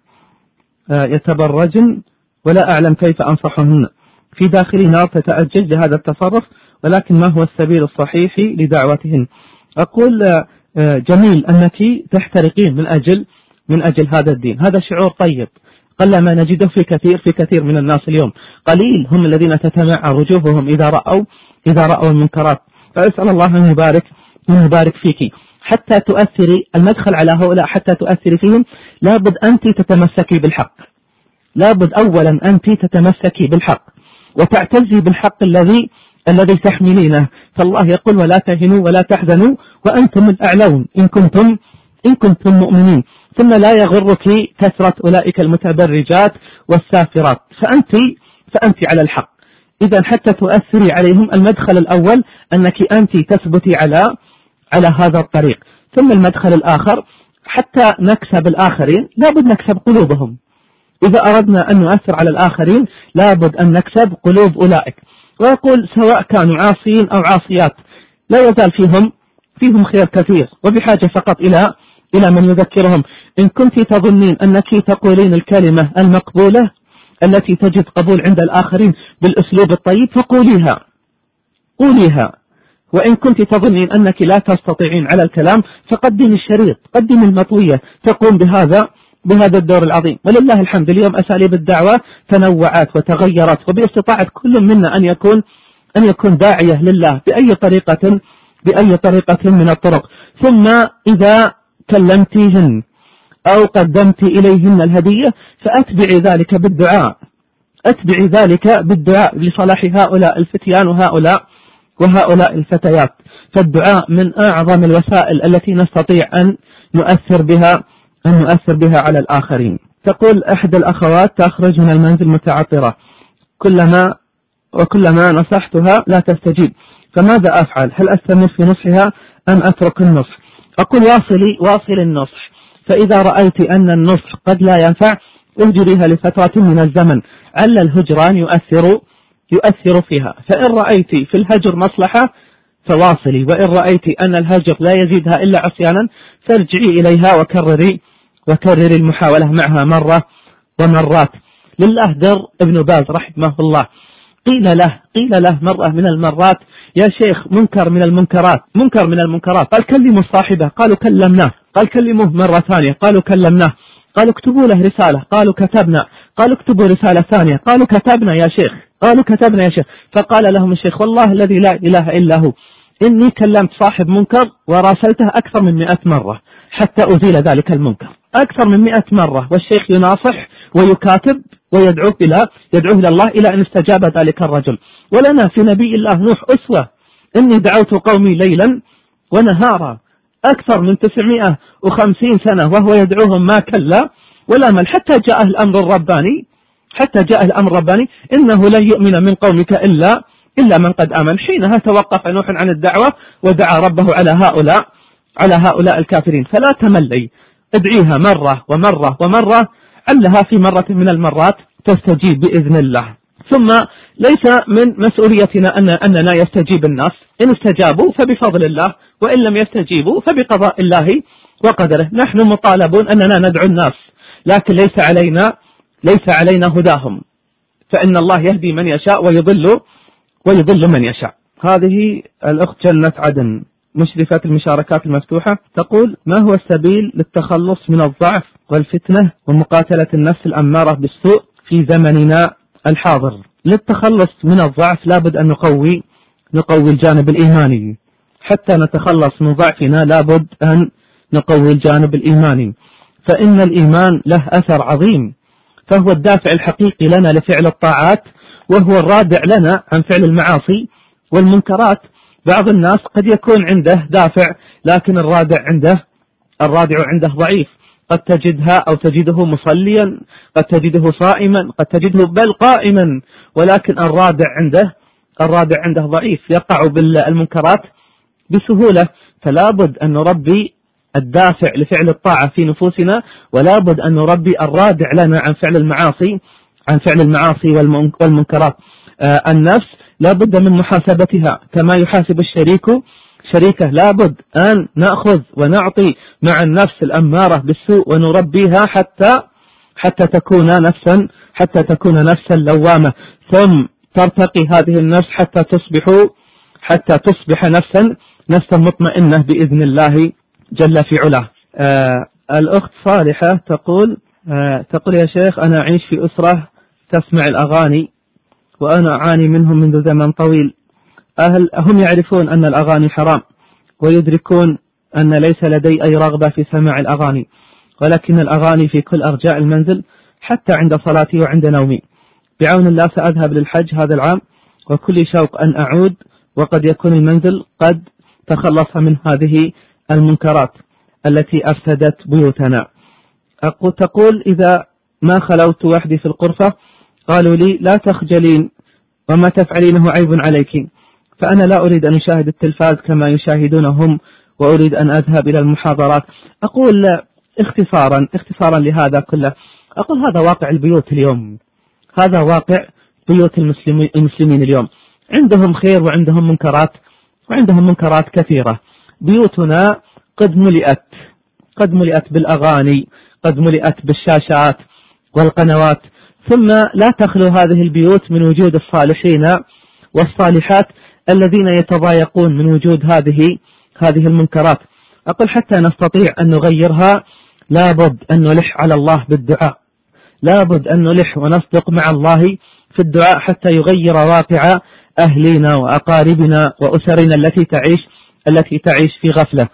يتبرجن ولا أعلم كيف أنصحهن، في داخلي نار تتأجج لهذا التصرف، ولكن ما هو السبيل الصحيح لدعوتهن؟ أقول جميل أنك تحترقين من أجل من أجل هذا الدين، هذا شعور طيب قل ما نجده في كثير في كثير من الناس اليوم. قليل هم الذين تتمعر وجوههم إذا رأوا إذا رأوا المنكرات، فأسأل الله أن يبارك أن يبارك فيك حتى تؤثري المدخل على هؤلاء، حتى تؤثري فيهم لابد أنت تتمسكي بالحق، لابد أولا أنت تتمسكي بالحق وتعتزي بالحق الذي الذي تحملينه. فالله يقول ولا تهنوا ولا تحزنوا وأنتم الأعلون إن كنتم إن كنتم مؤمنين. ثم لا يغرك كثرة أولئك المتبرجات والسافرات، فأنت فأنت على الحق. إذا حتى تؤثري عليهم المدخل الأول أنك أنت تثبتي على على هذا الطريق. ثم المدخل الآخر حتى نكسب الآخرين لابد نكسب قلوبهم. إذا أردنا أن نؤثر على الآخرين لابد أن نكسب قلوب أولئك. ويقول سواء كانوا عاصين أو عاصيات لا يزال فيهم فيهم خير كثير، وبحاجة فقط إلى إلى من يذكرهم. إن كنت تظنين أنك تقولين الكلمة المقبولة التي تجد قبول عند الآخرين بالأسلوب الطيب فقوليها قوليها، وإن كنت تظنين أنك لا تستطيعين على الكلام فقدمي الشريط، قدمي المطوية تقوم بهذا بهذا الدور العظيم. ولله الحمد اليوم أساليب الدعوة تنوعت وتغيرت، وباستطاعة كل منا أن يكون أن يكون داعية لله بأي طريقة بأي طريقة من الطرق. ثم إذا كلمتيهن أو قدمت إليهن الهدية فأتبعي ذلك بالدعاء، أتبعي ذلك بالدعاء لصلاح هؤلاء الفتيان وهؤلاء وهؤلاء الفتيات. فالدعاء من أعظم الوسائل التي نستطيع أن نؤثر بها أن نؤثر بها على الآخرين. تقول أحد الأخوات تخرج من المنزل متعطرة، كلما وكلما نصحتها لا تستجيب، فماذا أفعل؟ هل أستمر في نصحها أم أترك النصح؟ أقول واصلي واصل النصح، فإذا رأيت أن النصح قد لا ينفع اهجريها لفترة من الزمن، عل الهجران يؤثر يؤثر فيها. فإن رأيت في الهجر مصلحة فواصلي، وإن رأيت أن الهجر لا يزيدها إلا عصيانا فارجعي إليها وكرري وكرري المحاولة معها مرة ومرات. لله در ابن باز رحمه الله قيل له قيل له مرة من المرات يا شيخ منكر من المنكرات منكر من المنكرات قال كلموا صاحبه، قالوا كلمناه. قال كلموه مرة ثانية، قالوا كلمناه. قالوا اكتبوا له رسالة، قالوا كتبنا. قالوا اكتبوا رسالة ثانية، قالوا كتبنا يا شيخ قالوا كتبنا يا شيخ. فقال لهم الشيخ والله الذي لا إله إلا هو إني كلمت صاحب منكر وراسلته أكثر من مئة مرة حتى أزيل ذلك المنكر، أكثر من مئة مرة، والشيخ يناصح ويكاتب ويدعوه إلى يدعوه إلى الله إلى أن استجاب ذلك الرجل. ولنا في نبي الله نوح أسوة، إني دعوت قومي ليلا ونهارا أكثر من تسعمائة وخمسين سنة وهو يدعوهم ما كلا ولا مل حتى جاء الأمر الرباني حتى جاء الأمر الرباني إنه لن يؤمن من قومك إلا إلا من قد آمن. حينها توقف نوح عن الدعوة ودعا ربه على هؤلاء على هؤلاء الكافرين. فلا تملي، ادعيها مرة ومرة ومرة، علها في مرة من المرات تستجيب بإذن الله. ثم ليس من مسؤوليتنا أن أننا يستجيب الناس، إن استجابوا فبفضل الله، وإن لم يستجيبوا فبقضاء الله وقدره. نحن مطالبون أننا ندعو الناس، لكن ليس علينا ليس علينا هداهم، فإن الله يهدي من يشاء ويضل ويضل من يشاء. هذه الأخت جنة عدن مشرفة المشاركات المفتوحة تقول: ما هو السبيل للتخلص من الضعف والفتنة ومقاتلة النفس الأمارة بالسوء في زمننا الحاضر؟ للتخلص من الضعف لابد أن نقوي نقوي الجانب الإيماني. حتى نتخلص من ضعفنا لابد أن نقوي الجانب الإيماني، فإن الإيمان له أثر عظيم، فهو الدافع الحقيقي لنا لفعل الطاعات، وهو الرادع لنا عن فعل المعاصي والمنكرات. بعض الناس قد يكون عنده دافع، لكن الرادع عنده الرادع عنده ضعيف. قد تجدها أو تجده مصليا، قد تجده صائما، قد تجده بل قائما، ولكن الرادع عنده الرادع عنده ضعيف، يقع بالمنكرات بسهولة. فلا بد أن نربي الدافع لفعل الطاعة في نفوسنا، ولا بد أن نربي الرادع لنا عن فعل المعاصي عن فعل المعاصي والمنكرات. آه النفس لا بد من محاسبتها كما يحاسب الشريك شريكه. لا بد أن نأخذ ونعطي مع النفس الأمارة بالسوء ونربيها حتى حتى تكون نفسا حتى تكون نفسا لوامة، ثم ترتقي هذه النفس حتى تصبح حتى تصبح نفسا نفسا مطمئنة بإذن الله جل في علاه. آه الأخت صالحة تقول آه تقول: يا شيخ، أنا أعيش في أسرة تسمع الأغاني وأنا أعاني منهم منذ زمن طويل. أهل هم يعرفون أن الأغاني حرام، ويدركون أن ليس لدي أي رغبة في سماع الأغاني، ولكن الأغاني في كل أرجاء المنزل حتى عند صلاتي وعند نومي. بعون الله سأذهب للحج هذا العام، وكل شوق أن أعود، وقد يكون المنزل قد تخلص من هذه المنكرات التي أفسدت بيوتنا. أقول تقول: إذا ما خلوت وحدي في الغرفة قالوا لي: لا تخجلين، وما تفعلينه عيب عليك. فأنا لا أريد أن أشاهد التلفاز كما يشاهدونهم، وأريد أن أذهب إلى المحاضرات. أقول اختصارا اختصارا لهذا كله، أقول هذا واقع البيوت اليوم، هذا واقع بيوت المسلمين اليوم. عندهم خير وعندهم منكرات وعندهم منكرات كثيرة. بيوتنا قد ملئت قد ملئت بالأغاني، قد ملئت بالشاشات والقنوات، ثم لا تخلو هذه البيوت من وجود الصالحين والصالحات الذين يتضايقون من وجود هذه هذه المنكرات. أقول حتى نستطيع أن نغيرها لابد أن نلح على الله بالدعاء، لابد أن نلح ونصدق مع الله في الدعاء حتى يغير واقع أهلنا وأقاربنا وأسرنا التي تعيش التي تعيش في غفلة.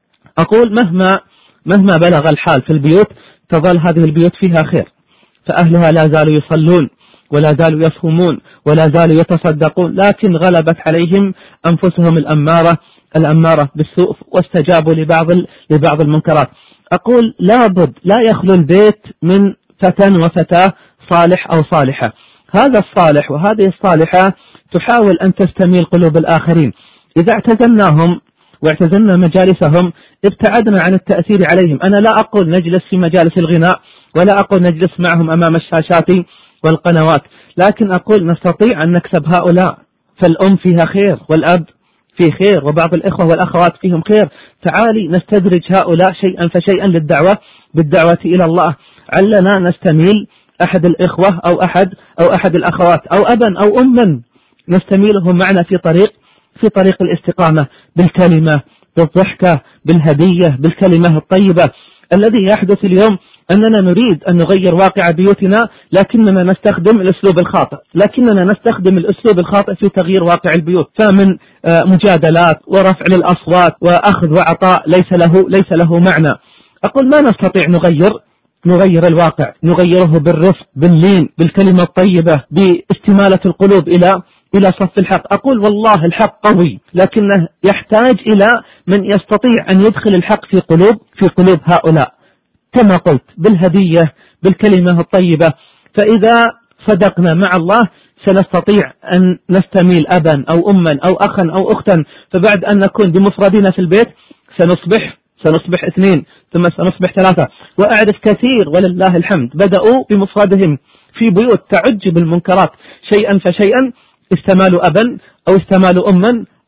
أقول مهما مهما بلغ الحال في البيوت تظل هذه البيوت فيها خير، فأهلها لا زالوا يصلون ولا زالوا يصومون ولا زالوا يتصدقون، لكن غلبت عليهم أنفسهم الأمارة الأمارة بالسوء واستجابوا لبعض لبعض المنكرات. أقول لابد لا يخلو البيت من فتى وفتاة صالح أو صالحة. هذا الصالح وهذه الصالحة تحاول أن تستميل قلوب الآخرين. إذا اعتزلناهم واعتزلنا مجالسهم ابتعدنا عن التأثير عليهم. أنا لا أقول نجلس في مجالس الغناء، ولا أقول نجلس معهم أمام الشاشات والقنوات، لكن أقول نستطيع أن نكسب هؤلاء. فالأم فيها خير، والأب فيه خير، وبعض الإخوة والأخوات فيهم خير. تعالي نستدرج هؤلاء شيئا فشيئا للدعوة بالدعوة إلى الله. علنا نستميل أحد الإخوة أو أحد أو أحد الأخوات أو أبا أو أما نستميلهم معنا في طريق في طريق الاستقامة، بالكلمة، بالضحكة، بالهدية، بالكلمة الطيبة. الذي يحدث اليوم أننا نريد أن نغير واقع بيوتنا، لكننا نستخدم الأسلوب الخاطئ لكننا نستخدم الأسلوب الخاطئ في تغيير واقع البيوت، فمن مجادلات ورفع للأصوات وأخذ وعطاء ليس له ليس له معنى. أقول ما نستطيع نغير نغير الواقع، نغيره بالرفق، باللين، بالكلمة الطيبة، باستمالة القلوب إلى إلى صف الحق. أقول والله الحق قوي، لكنه يحتاج إلى من يستطيع أن يدخل الحق في قلوب في قلوب هؤلاء، كما قلت بالهدية، بالكلمة الطيبة. فإذا صدقنا مع الله سنستطيع أن نستميل أبا أو أما أو أخا أو أختا، فبعد أن نكون بمفردنا في البيت سنصبح سنصبح اثنين، ثم سنصبح ثلاثة. وأعرف كثير ولله الحمد بدأوا بمفردهم في بيوت تعج بالمنكرات، شيئا فشيئا استمالوا أبا أو استمالوا أما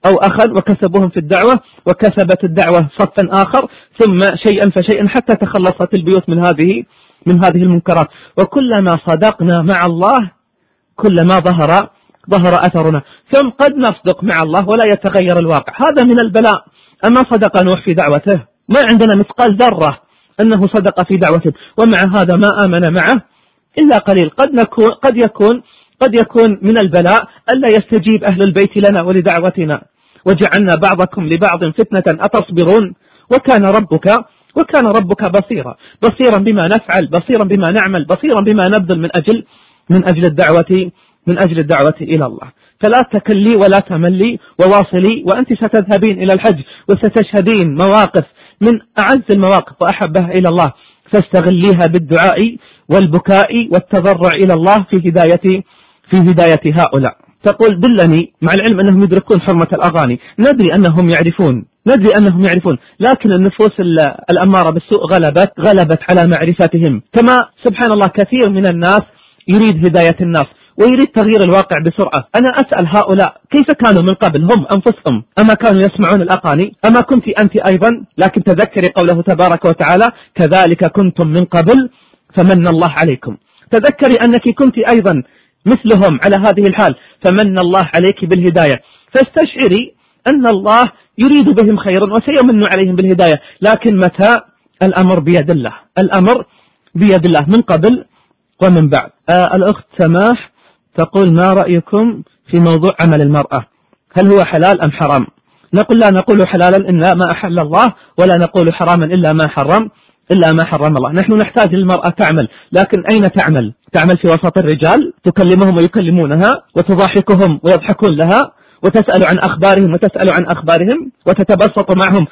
أو أخا وكسبوهم في الدعوة، وكسبت الدعوة صفا آخر، ثم شيئا فشيئا حتى تخلصت البيوت من هذه من هذه المنكرات. وكلما صدقنا مع الله كلما ظهر ظهر أثرنا. ثم قد نصدق مع الله ولا يتغير الواقع، هذا من البلاء. أما صدق نوح في دعوته ما عندنا مثقال ذرة أنه صدق في دعوته، ومع هذا ما آمن معه إلا قليل. قد نكون قد يكون قد يكون من البلاء ألا يستجيب أهل البيت لنا ولدعوتنا. وجعلنا بعضكم لبعض فتنة أتصبرون وكان ربك وكان ربك بصيرا بصيرا بما نفعل، بصيرا بما نعمل، بصيرا بما نبذل من أجل من أجل الدعوة من أجل الدعوة إلى الله. فلا تكلي ولا تملي وواصلي، وأنت ستذهبين إلى الحج وستشهدين مواقف من أعز المواقف وأحبها إلى الله، فاستغليها بالدعاء والبكاء والتضرع إلى الله في هداية في هداية هؤلاء. تقول دلني، مع العلم أنهم يدركون حرمة الأغاني، ندري أنهم يعرفون ندري أنهم يعرفون لكن النفوس الأمارة بالسوء غلبت غلبت على معرفتهم. كما سبحان الله كثير من الناس يريد هداية الناس ويريد تغيير الواقع بسرعة. أنا أسأل هؤلاء كيف كانوا من قبل هم أنفسهم؟ أما كانوا يسمعون الأغاني؟ أما كنت أنت أيضا؟ لكن تذكري قوله تبارك وتعالى كذلك كنتم من قبل فمن الله عليكم. تذكري أنك كنت أيضا مثلهم على هذه الحال فمن الله عليك بالهداية. فاستشعري أن الله يريد بهم خيرا وسيمن عليهم بالهداية، لكن متى؟ الأمر بيد الله الأمر بيد الله من قبل ومن بعد. آه الأخت سماح تقول ما رأيكم في موضوع عمل المرأة؟ هل هو حلال أم حرام؟ نقول لا نقول حلالا إلا ما أحل الله، ولا نقول حراما إلا ما حرم إلا ما حرم الله. نحن نحتاج للمرأة تعمل، لكن أين تعمل؟ تعمل في وسط الرجال، تكلمهم ويكلمونها وتضاحكهم ويضحكون لها وتسأل عن أخبارهم وتسأل عن أخبارهم وتتبسط معهم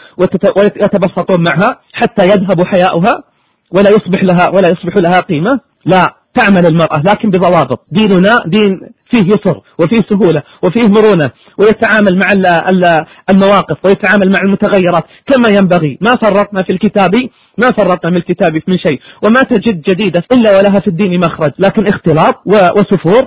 ويتبسطون معها حتى يذهب حياؤها ولا يصبح لها ولا يصبح لها قيمة. لا، تعمل المرأة لكن بضوابط. ديننا دين فيه يسر وفيه سهولة وفيه مرونة، ويتعامل مع المواقف ويتعامل مع المتغيرات كما ينبغي. ما فرطنا في الكتاب ما فرطنا من الكتاب من شيء، وما تجد جديدة إلا ولها في الدين مخرج. لكن اختلاط وسفور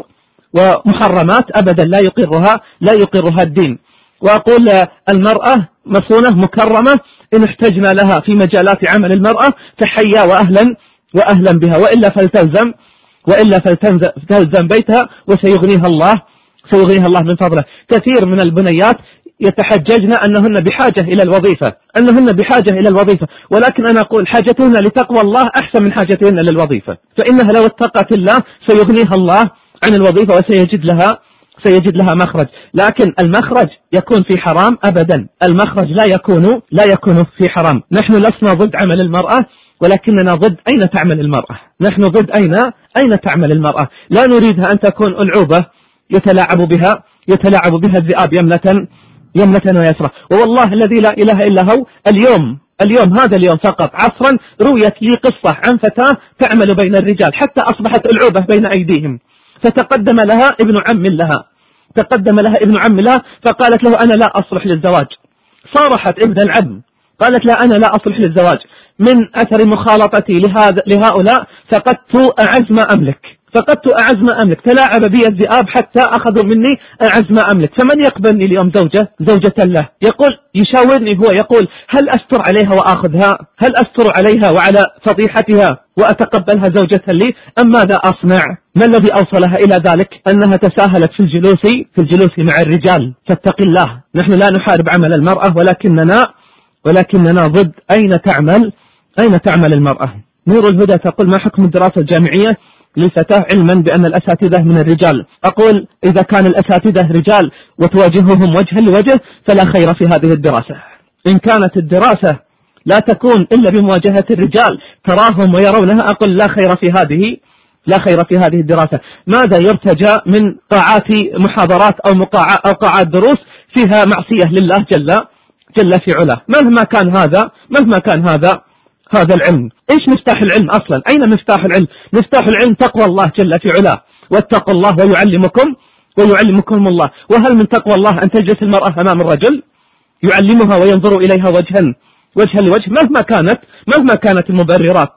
ومحرمات أبدا لا يقرها لا يقرها الدين. وأقول المرأة مصونة مكرمة، إن احتجنا لها في مجالات عمل المرأة فحيا وأهلا وأهلا بها، وإلا فلتلزم وإلا فلتلزم بيتها وسيغنيها الله سيغنيها الله من فضله. كثير من البنيات يتحججن أنهن بحاجة إلى الوظيفة أنهن بحاجة إلى الوظيفة ولكن أنا أقول حاجتهن لتقوى الله أحسن من حاجتهن للوظيفة، فإنها لو اتقت الله سيغنيها الله عن الوظيفة وسيجد لها سيجد لها مخرج. لكن المخرج يكون في حرام أبدا، المخرج لا يكون لا يكون في حرام. نحن لسنا ضد عمل المرأة، ولكننا ضد أين تعمل المرأة. نحن ضد أين أين تعمل المرأة. لا نريدها أن تكون ألعوبة يتلاعب بها يتلاعب بها الذئاب يمنة يمنة ويسرى. والله الذي لا إله إلا هو اليوم اليوم هذا اليوم فقط عصرا رويت لي قصة عن فتاة تعمل بين الرجال حتى أصبحت ألعوبة بين أيديهم، فتقدم لها ابن عم لها تقدم لها ابن عم لها فقالت له أنا لا أصلح للزواج. صارحت ابن العم قالت لا أنا لا أصلح للزواج، من أثر مخالطتي لهذا لهؤلاء فقدت أعز ما أملك فقدت أعز ما أملك تلاعب بي الذئاب حتى أخذوا مني أعز ما أملك. فمن يقبلني اليوم زوجة زوجة له؟ يقول يشاورني هو يقول هل أستر عليها وآخذها؟ هل أستر عليها وعلى فضيحتها وأتقبلها زوجة لي أم ماذا أصنع؟ ما الذي أوصلها إلى ذلك؟ أنها تساهلت في الجلوس في الجلوس مع الرجال. فاتق الله. نحن لا نحارب عمل المرأة، ولكننا ولكننا ضد أين تعمل أين تعمل المرأة. نور الهدى تقول ما حكم الدراسة الجامعية للفتاة علما بأن الأساتذة من الرجال؟ أقول إذا كان الأساتذة رجال وتواجههم وجها لوجه فلا خير في هذه الدراسة. إن كانت الدراسة لا تكون إلا بمواجهة الرجال تراهم ويرونها أقول لا خير في هذه لا خير في هذه الدراسة. ماذا يرتجى من قاعات محاضرات أو أو قاعات دروس فيها معصية لله جل جل في علاه؟ مهما كان هذا مهما كان هذا هذا العلم. إيش مفتاح العلم أصلا؟ أين مفتاح العلم؟ مفتاح العلم تقوى الله جل في علاه، واتقوا الله ويعلمكم ويعلمكم الله. وهل من تقوى الله أن تجلس المرأة أمام الرجل يعلمها وينظر إليها وجها وجها لوجه مهما كانت مهما كانت المبررات؟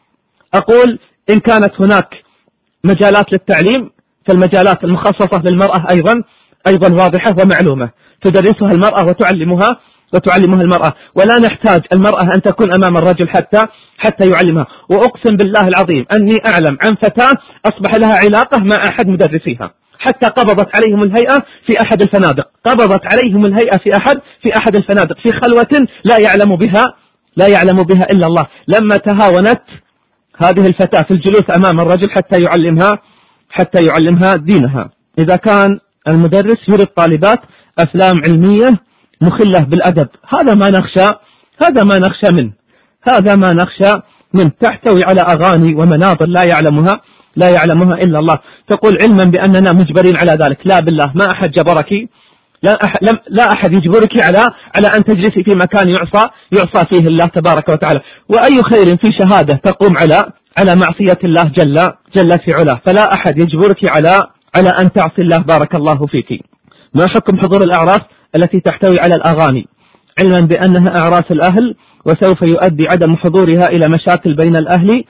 أقول إن كانت هناك مجالات للتعليم فالمجالات المخصصة للمرأة أيضا أيضا واضحة ومعلومة. تدرسها المرأة وتعلمها وتعلمها المرأة، ولا نحتاج المرأة أن تكون أمام الرجل حتى حتى يعلمها. وأقسم بالله العظيم أني أعلم عن فتاة أصبح لها علاقة مع أحد مدرسيها، حتى قبضت عليهم الهيئة في أحد الفنادق، قبضت عليهم الهيئة في أحد في أحد الفنادق في خلوة لا يعلم بها لا يعلم بها إلا الله، لما تهاونت هذه الفتاة في الجلوس أمام الرجل حتى يعلمها حتى يعلمها دينها. إذا كان المدرس يريد طالبات أفلام علمية مخلة بالأدب، هذا ما نخشى هذا ما نخشى منه هذا ما نخشى منه تحتوي على أغاني ومناظر لا يعلمها لا يعلمها إلا الله. تقول علما بأننا مجبرين على ذلك. لا بالله، ما أحد جبرك، لا أحد, لا أحد يجبرك على على أن تجلسي في مكان يعصى يعصى فيه الله تبارك وتعالى. وأي خير في شهادة تقوم على على معصية الله جل جل في علاه، فلا أحد يجبرك على على أن تعصي الله بارك الله فيك. ما حكم حضور الأعراس التي تحتوي على الأغاني، علما بأنها أعراس الأهل وسوف يؤدي عدم حضورها إلى مشاكل بين الأهل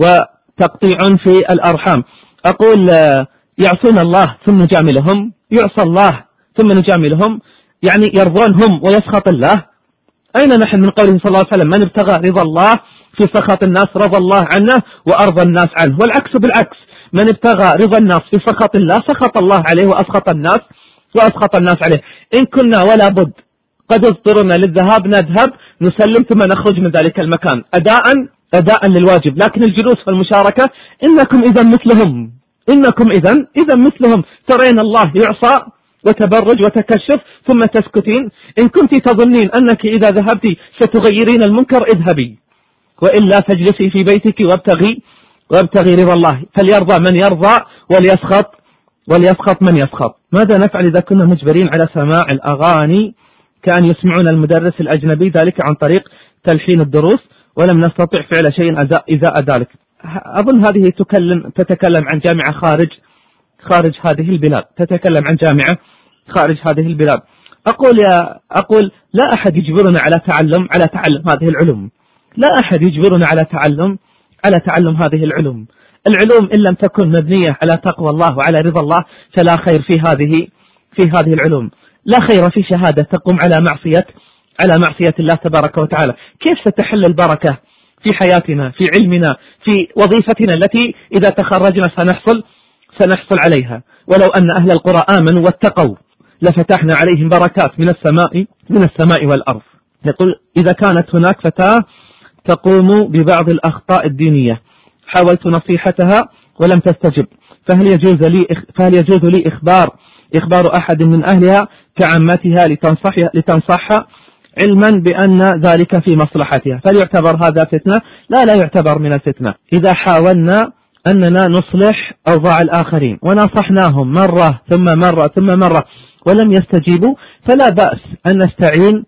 وتقطيع في الأرحام؟ أقول يعصون الله ثم نجاملهم، يعصى الله ثم نجاملهم، يعني يرضون هم ويسخط الله. أين نحن من قوله صلى الله عليه وسلم من ابتغى رضا الله في سخط الناس رضى الله عنه وأرضى الناس عنه، والعكس بالعكس، من ابتغى رضا الناس في سخط الله سخط الله عليه وأسخط الناس وأسخط الناس عليه. إن كنا ولا بد قد اضطرنا للذهاب نذهب نسلم ثم نخرج من ذلك المكان أداء أداء للواجب، لكن الجلوس والمشاركة إنكم إذا مثلهم إنكم إذا إذا مثلهم ترين الله يعصى وتبرج وتكشف ثم تسكتين. إن كنت تظنين أنك إذا ذهبت ستغيرين المنكر اذهبي، وإلا فاجلسي في بيتك وابتغي وابتغي رضا الله، فليرضى من يرضى وليسخط وليسخط من يسخط. ماذا نفعل إذا كنا مجبرين على سماع الأغاني كأن يسمعون المدرس الأجنبي، ذلك عن طريق تلحين الدروس، ولم نستطع فعل شيء إزاء ذلك؟ أظن هذه تكلم تتكلم عن جامعة خارج خارج هذه البلاد، تتكلم عن جامعة خارج هذه البلاد. أقول يا أقول لا أحد يجبرنا على تعلم على تعلم هذه العلوم، لا أحد يجبرنا على تعلم على تعلم هذه العلوم. العلوم إن لم تكن مبنية على تقوى الله وعلى رضا الله فلا خير في هذه في هذه العلوم. لا خير في شهادة تقوم على معصية على معصية الله تبارك وتعالى. كيف ستحل البركة في حياتنا، في علمنا، في وظيفتنا التي إذا تخرجنا سنحصل سنحصل عليها؟ ولو أن أهل القرى آمنوا واتقوا لفتحنا عليهم بركات من السماء من السماء والأرض. يقول إذا كانت هناك فتاة تقوم ببعض الأخطاء الدينية حاولت نصيحتها ولم تستجب، فهل يجوز لي فهل يجوز لي إخبار إخبار أحد من أهلها كعمتها لتنصحها لتنصحها علما بأن ذلك في مصلحتها؟ فليعتبر هذا فتنة؟ لا لا يعتبر من الفتنة. إذا حاولنا أننا نصلح أوضاع الآخرين ونصحناهم مرة ثم مرة ثم مرة ولم يستجيبوا فلا بأس أن نستعين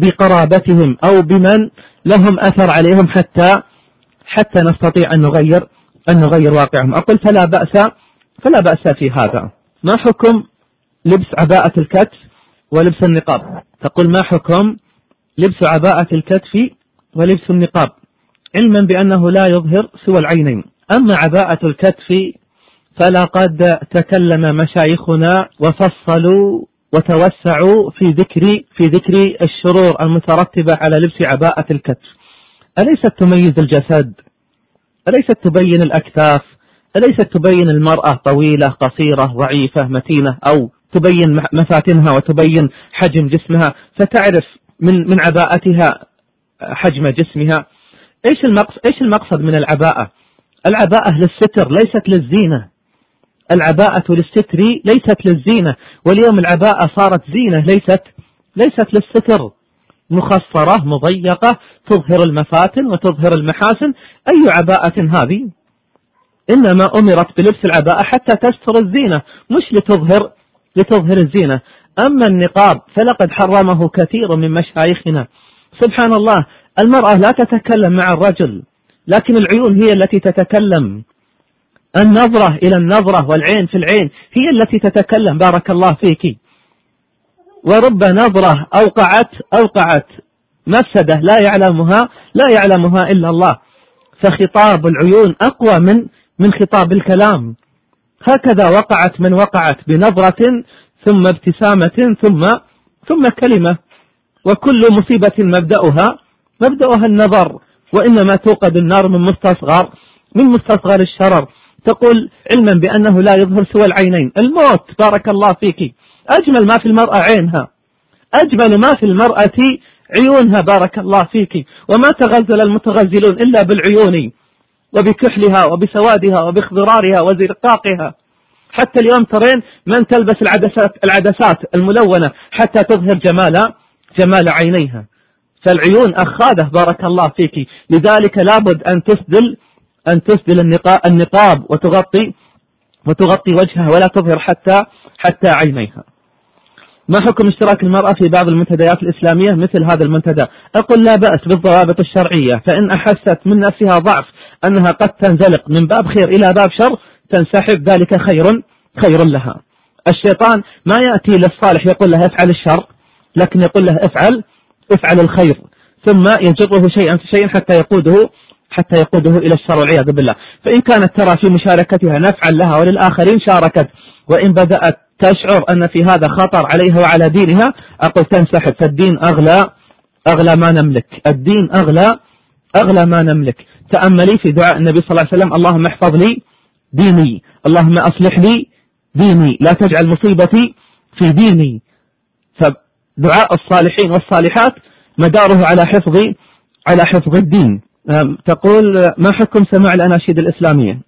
بقرابتهم أو بمن لهم أثر عليهم حتى حتى نستطيع أن نغير أن نغير واقعهم. أقول فلا بأس فلا بأس في هذا. ما حكم لبس عباءة الكتف ولبس النقاب؟ تقول ما حكم لبس عباءة الكتف ولبس النقاب علما بأنه لا يظهر سوى العينين؟ أما عباءة الكتف فلقد تكلم مشايخنا وفصلوا وتوسعوا في ذكر في ذكر الشرور المترتبة على لبس عباءة الكتف. أليست تميز الجسد؟ أليست تبين الأكتاف؟ أليست تبين المرأة طويلة قصيرة ضعيفة متينة، أو تبين مفاتنها وتبين حجم جسمها فتعرف من من عباءتها حجم جسمها؟ إيش المقصد إيش المقصد من العباءة؟ العباءة للستر ليست للزينة. العباءة للستر ليست للزينة، واليوم العباءة صارت زينة ليست ليست للستر، مخصرة مضيقة تظهر المفاتن وتظهر المحاسن. أي عباءة هذه؟ إنما أمرت بلبس العباءة حتى تستر الزينة مش لتظهر لتظهر الزينة. أما النقاب فلقد حرمه كثير من مشايخنا. سبحان الله، المرأة لا تتكلم مع الرجل لكن العيون هي التي تتكلم. النظرة إلى النظرة والعين في العين هي التي تتكلم بارك الله فيك. ورب نظرة أوقعت أوقعت مفسدة لا يعلمها لا يعلمها إلا الله. فخطاب العيون أقوى من من خطاب الكلام. هكذا وقعت من وقعت بنظرة ثم ابتسامة ثم ثم كلمة. وكل مصيبة مبدأها مبدأها النظر، وإنما توقد النار من مستصغر من مستصغر الشرر. تقول علما بأنه لا يظهر سوى العينين. الموت بارك الله فيك، أجمل ما في المرأة عينها، أجمل ما في المرأة عيونها بارك الله فيك. وما تغزل المتغزلون إلا بالعيون وبكحلها وبسوادها وباخضرارها وزرقاقها. حتى اليوم ترين من تلبس العدسات العدسات الملونة حتى تظهر جمال جمال عينيها. فالعيون أخاذة بارك الله فيك، لذلك لابد أن تسدل أن تسدل النقاب وتغطي وتغطي وجهها ولا تظهر حتى حتى عينيها. ما حكم اشتراك المرأة في بعض المنتديات الإسلامية مثل هذا المنتدى؟ أقول لا بأس بالضوابط الشرعية، فإن أحست من نفسها ضعف أنها قد تنزلق من باب خير إلى باب شر تنسحب، ذلك خير خير لها. الشيطان ما يأتي للصالح يقول له افعل الشر، لكن يقول له افعل افعل الخير، ثم يجره شيئا فشيئا حتى يقوده حتى يقوده إلى الشر والعياذ بالله. فإن كانت ترى في مشاركتها نفعا لها وللآخرين شاركت، وإن بدأت تشعر أن في هذا خطر عليها وعلى دينها أقول تنسحب. فالدين أغلى أغلى ما نملك، الدين أغلى أغلى ما نملك. تأملي في دعاء النبي صلى الله عليه وسلم: اللهم احفظ لي ديني، اللهم أصلح لي ديني، لا تجعل مصيبتي في ديني. فدعاء الصالحين والصالحات مداره على حفظ على حفظ الدين. تقول ما حكم سماع الأناشيد الإسلامية؟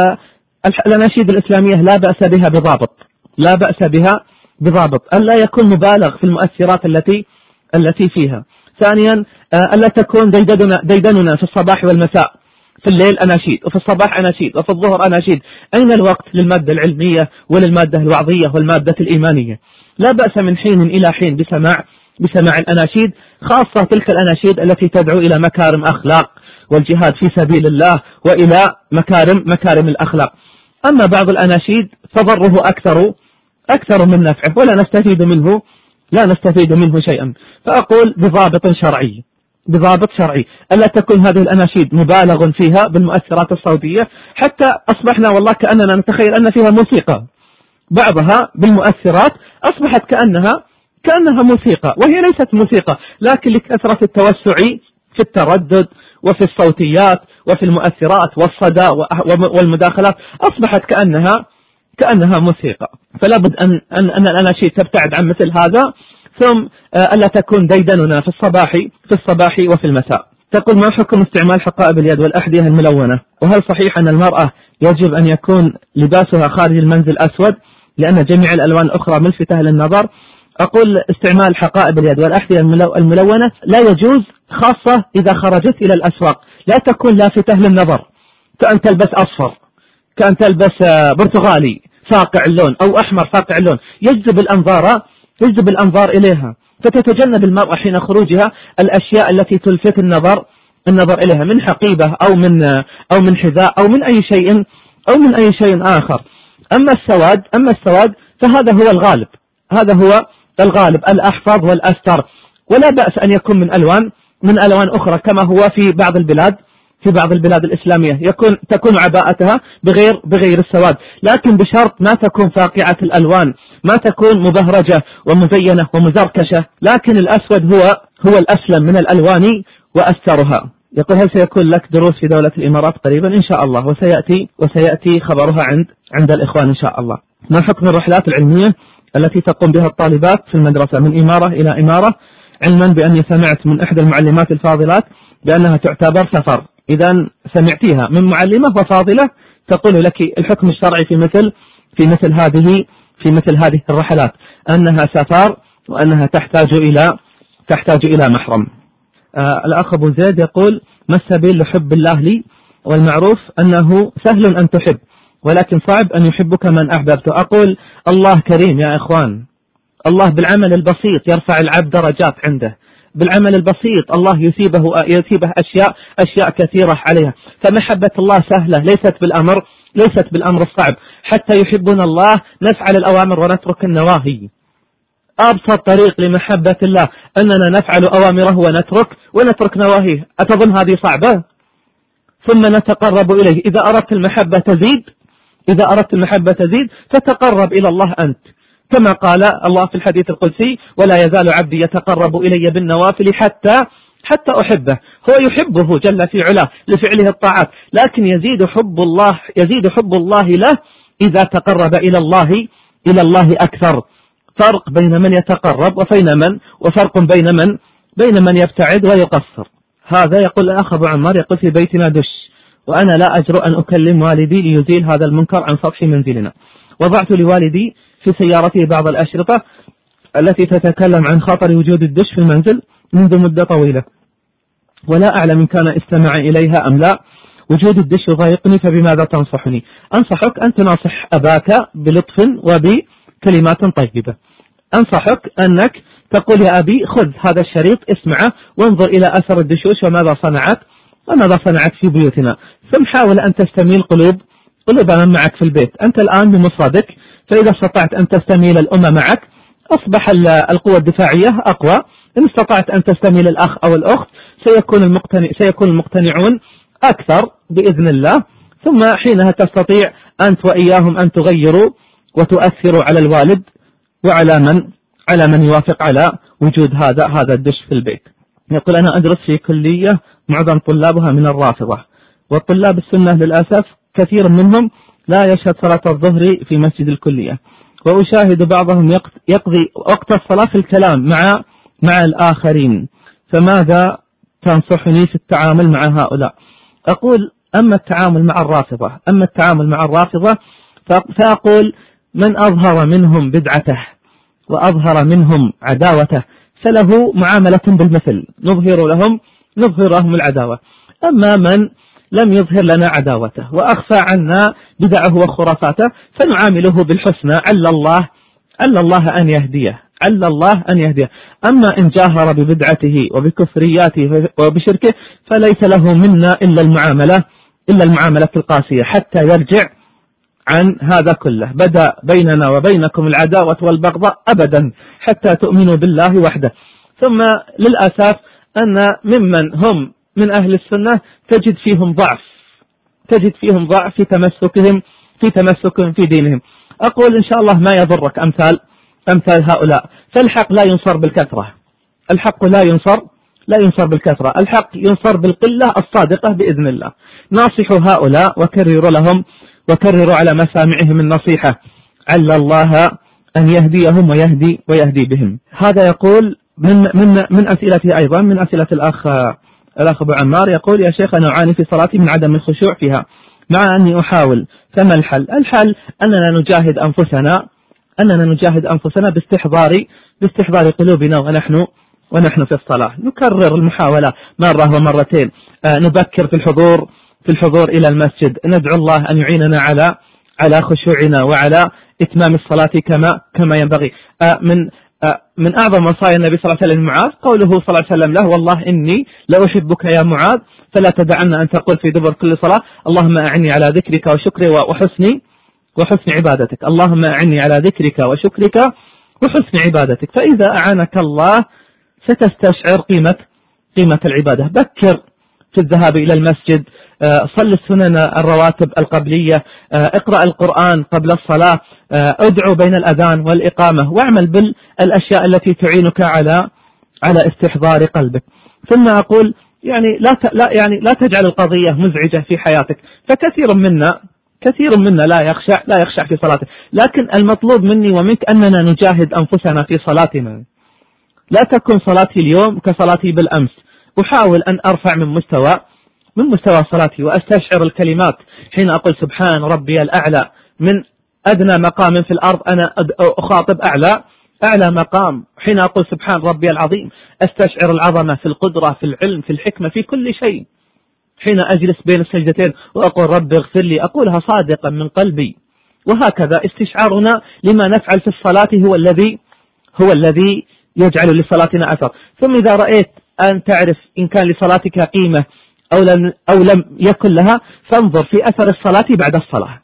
الأناشيد الإسلامية لا بأس بها بضابط، لا بأس بها بضابط، ألا يكون مبالغ في المؤثرات التي التي فيها. ثانيا ألا تكون ديدننا, ديدننا في الصباح والمساء، في الليل أناشيد وفي الصباح أناشيد وفي الظهر أناشيد. أين الوقت للمادة العلمية وللمادة الوعظية والمادة الإيمانية؟ لا بأس من حين إلى حين بسماع بسماع الأناشيد، خاصة تلك الأناشيد التي تدعو إلى مكارم أخلاق والجهاد في سبيل الله وإلى مكارم مكارم الأخلاق. أما بعض الأناشيد فضره أكثر أكثر من نفعه، ولا نستفيد منه لا نستفيد منه شيئا. فأقول بضابط شرعي بضابط شرعي ألا تكون هذه الأناشيد مبالغ فيها بالمؤثرات الصوتية، حتى أصبحنا والله كأننا نتخيل أن فيها موسيقى، بعضها بالمؤثرات أصبحت كأنها كأنها موسيقى، وهي ليست موسيقى، لكن لكثرة التوسع في التردد وفي الصوتيات وفي المؤثرات والصدى والمداخلات أصبحت كأنها كأنها موسيقى. فلا بد أن, أن, أن الأناشيد تبتعد عن مثل هذا، ثم ألا تكون ديدننا في الصباح في الصباح وفي المساء. تقول ما حكم استعمال حقائب اليد والأحذية الملونة؟ وهل صحيح أن المرأة يجب أن يكون لباسها خارج المنزل أسود لأن جميع الألوان الأخرى ملفتة للنظر؟ أقول استعمال حقائب اليد والأحذية الملونة لا يجوز، خاصة إذا خرجت إلى الأسواق، لا تكون لافتة للنظر، كأن تلبس أصفر، كأن تلبس برتغالي فاقع اللون أو أحمر فاقع اللون، يجذب الأنظار يجذب الأنظار إليها، فتتجنب المرأة حين خروجها الأشياء التي تلفت النظر النظر إليها من حقيبة أو من أو من حذاء أو من أي شيء أو من أي شيء آخر. أما السواد أما السواد فهذا هو الغالب، هذا هو الغالب الأحفظ والأستر، ولا بأس أن يكون من ألوان من ألوان أخرى كما هو في بعض البلاد في بعض البلاد الإسلامية يكون تكون عباءتها بغير بغير السواد، لكن بشرط ما تكون فاقعة الألوان، ما تكون مبهرجة ومزينة ومزركشة، لكن الأسود هو هو الأسلم من الألوان وأسترها. يقول هل سيكون لك دروس في دولة الإمارات قريبا؟ إن شاء الله، وسيأتي وسيأتي خبرها عند عند الإخوان إن شاء الله. ما حكم الرحلات العلمية التي تقوم بها الطالبات في المدرسة من إمارة إلى إمارة، علما بأني سمعت من إحدى المعلمات الفاضلات بأنها تعتبر سفر؟ إذا سمعتيها من معلمة وفاضلة تقول لك الحكم الشرعي في مثل في مثل هذه في مثل هذه الرحلات أنها سفر وأنها تحتاج إلى تحتاج إلى محرم. آه الأخ أبو زيد يقول ما السبيل لحب الله لي؟ والمعروف أنه سهل أن تحب ولكن صعب أن يحبك من أحببته. أقول الله كريم يا إخوان، الله بالعمل البسيط يرفع العبد درجات عنده، بالعمل البسيط الله يثيبه يثيبه أشياء أشياء كثيرة عليها. فمحبة الله سهلة، ليست بالأمر ليست بالأمر الصعب. حتى يحبنا الله نفعل الأوامر ونترك النواهي. أبسط طريق لمحبة الله أننا نفعل أوامره ونترك ونترك نواهيه. أتظن هذه صعبة؟ ثم نتقرب إليه. إذا أردت المحبة تزيد إذا أردت المحبة تزيد فتقرب إلى الله أنت، كما قال الله في الحديث القدسي: ولا يزال عبدي يتقرب إلي بالنوافل حتى حتى أحبه. هو يحبه جل في علاه لفعله الطاعات، لكن يزيد حب الله يزيد حب الله له إذا تقرب إلى الله إلى الله أكثر. فرق بين من يتقرب وبين من وفرق بين من بين من يبتعد ويقصر. هذا يقول الأخ أبو عمار، يقول: في بيتنا دش، وأنا لا أجرؤ أن أكلم والدي ليزيل هذا المنكر عن سطح منزلنا. وضعت لوالدي في سيارته بعض الأشرطة التي تتكلم عن خطر وجود الدش في المنزل منذ مدة طويلة، ولا أعلم إن كان استمع إليها أم لا. وجود الدش يضايقني، فبماذا تنصحني؟ أنصحك أن تناصح أباك بلطف وبكلمات طيبة. أنصحك أنك تقول: يا أبي، خذ هذا الشريط، اسمعه وانظر إلى أثر الدشوش وماذا صنعت وماذا صنعت في بيوتنا. ثم حاول أن تستميل قلوب قلوب من معك في البيت. أنت الآن بمفردك، فإذا استطعت أن تستميل الأمة معك أصبح القوة الدفاعية أقوى. إن استطعت أن تستميل الأخ أو الأخت سيكون المقتنع سيكون المقتنعون أكثر بإذن الله. ثم حينها تستطيع أنت وإياهم أن تغيروا وتؤثروا على الوالد وعلى من على من يوافق على وجود هذا هذا الدش في البيت. يقول: أنا أدرس في كلية معظم طلابها من الرافضة، والطلاب السنة للأسف كثير منهم لا يشهد صلاة الظهر في مسجد الكلية، وأشاهد بعضهم يقضي وقت الصلاة في الكلام مع مع الآخرين، فماذا تنصحني في التعامل مع هؤلاء؟ أقول: أما التعامل مع الرافضة أما التعامل مع الرافضة فأقول: من أظهر منهم بدعته وأظهر منهم عداوته فله معاملة بالمثل، نظهر لهم نظهر لهم العداوة. أما من لم يظهر لنا عداوته وأخفى عنا بدعه وخرافاته فنعامله بالحسنى، عل الله عل الله أن يهديه عل الله أن يهديه. أما إن جاهر ببدعته وبكفرياته وبشركه فليس له منا إلا المعاملة إلا المعاملة القاسية حتى يرجع عن هذا كله. بدأ بيننا وبينكم العداوة والبغضاء أبدا حتى تؤمنوا بالله وحده. ثم للأسف أن ممن هم من أهل السنة تجد فيهم ضعف تجد فيهم ضعف في تمسكهم في تمسكهم في دينهم. أقول: إن شاء الله ما يضرك أمثال أمثال هؤلاء، فالحق لا ينصر بالكثرة الحق لا ينصر لا ينصر بالكثرة الحق ينصر بالقلة الصادقة بإذن الله. ناصحوا هؤلاء وكرروا لهم وكرروا على مسامعهم النصيحة، عل الله أن يهديهم ويهدي ويهدي بهم. هذا يقول من من من أسئلته أيضا من أسئلة الأخ الأخ أبو عمار، يقول: يا شيخ، أنا أعاني في صلاتي من عدم الخشوع فيها مع أني أحاول، فما الحل؟ الحل أننا نجاهد أنفسنا أننا نجاهد أنفسنا باستحضار باستحضار قلوبنا ونحن ونحن في الصلاة. نكرر المحاولة مرة ومرتين، آه نبكر في الحضور في الحضور إلى المسجد، ندعو الله أن يعيننا على على خشوعنا وعلى إتمام الصلاة كما كما ينبغي. آه من آه من أعظم وصايا النبي صلى الله عليه وسلم معاذ قوله صلى الله عليه وسلم له: والله إني لأحبك يا معاذ، فلا تدعن أن تقول في دبر كل صلاة: اللهم أعني على ذكرك وشكري وحسن وحسن عبادتك. اللهم أعني على ذكرك وشكرك وحسن عبادتك. فإذا أعانك الله ستستشعر قيمة قيمة العبادة. بكر في الذهاب إلى المسجد، صل السنن الرواتب القبلية، اقرأ القرآن قبل الصلاة، ادعو بين الأذان والإقامة، واعمل بالأشياء التي تعينك على على استحضار قلبك. ثم أقول: يعني لا لا يعني لا تجعل القضية مزعجة في حياتك، فكثير منا كثير منا لا يخشع لا يخشع في صلاته، لكن المطلوب مني ومنك أننا نجاهد أنفسنا في صلاتنا. لا تكن صلاتي اليوم كصلاتي بالأمس. أحاول أن أرفع من مستوى من مستوى صلاتي وأستشعر الكلمات حين أقول سبحان ربي الأعلى. من أدنى مقام في الأرض أنا أخاطب أعلى أعلى مقام. حين أقول سبحان ربي العظيم أستشعر العظمة في القدرة في العلم في الحكمة في كل شيء. حين أجلس بين السجدتين وأقول رب اغفر لي أقولها صادقا من قلبي. وهكذا استشعارنا لما نفعل في الصلاة هو الذي هو الذي يجعل لصلاتنا أثر. ثم إذا رأيت أن تعرف إن كان لصلاتك قيمة أو لم, أو لم يكن لها، فانظر في أثر الصلاة بعد الصلاة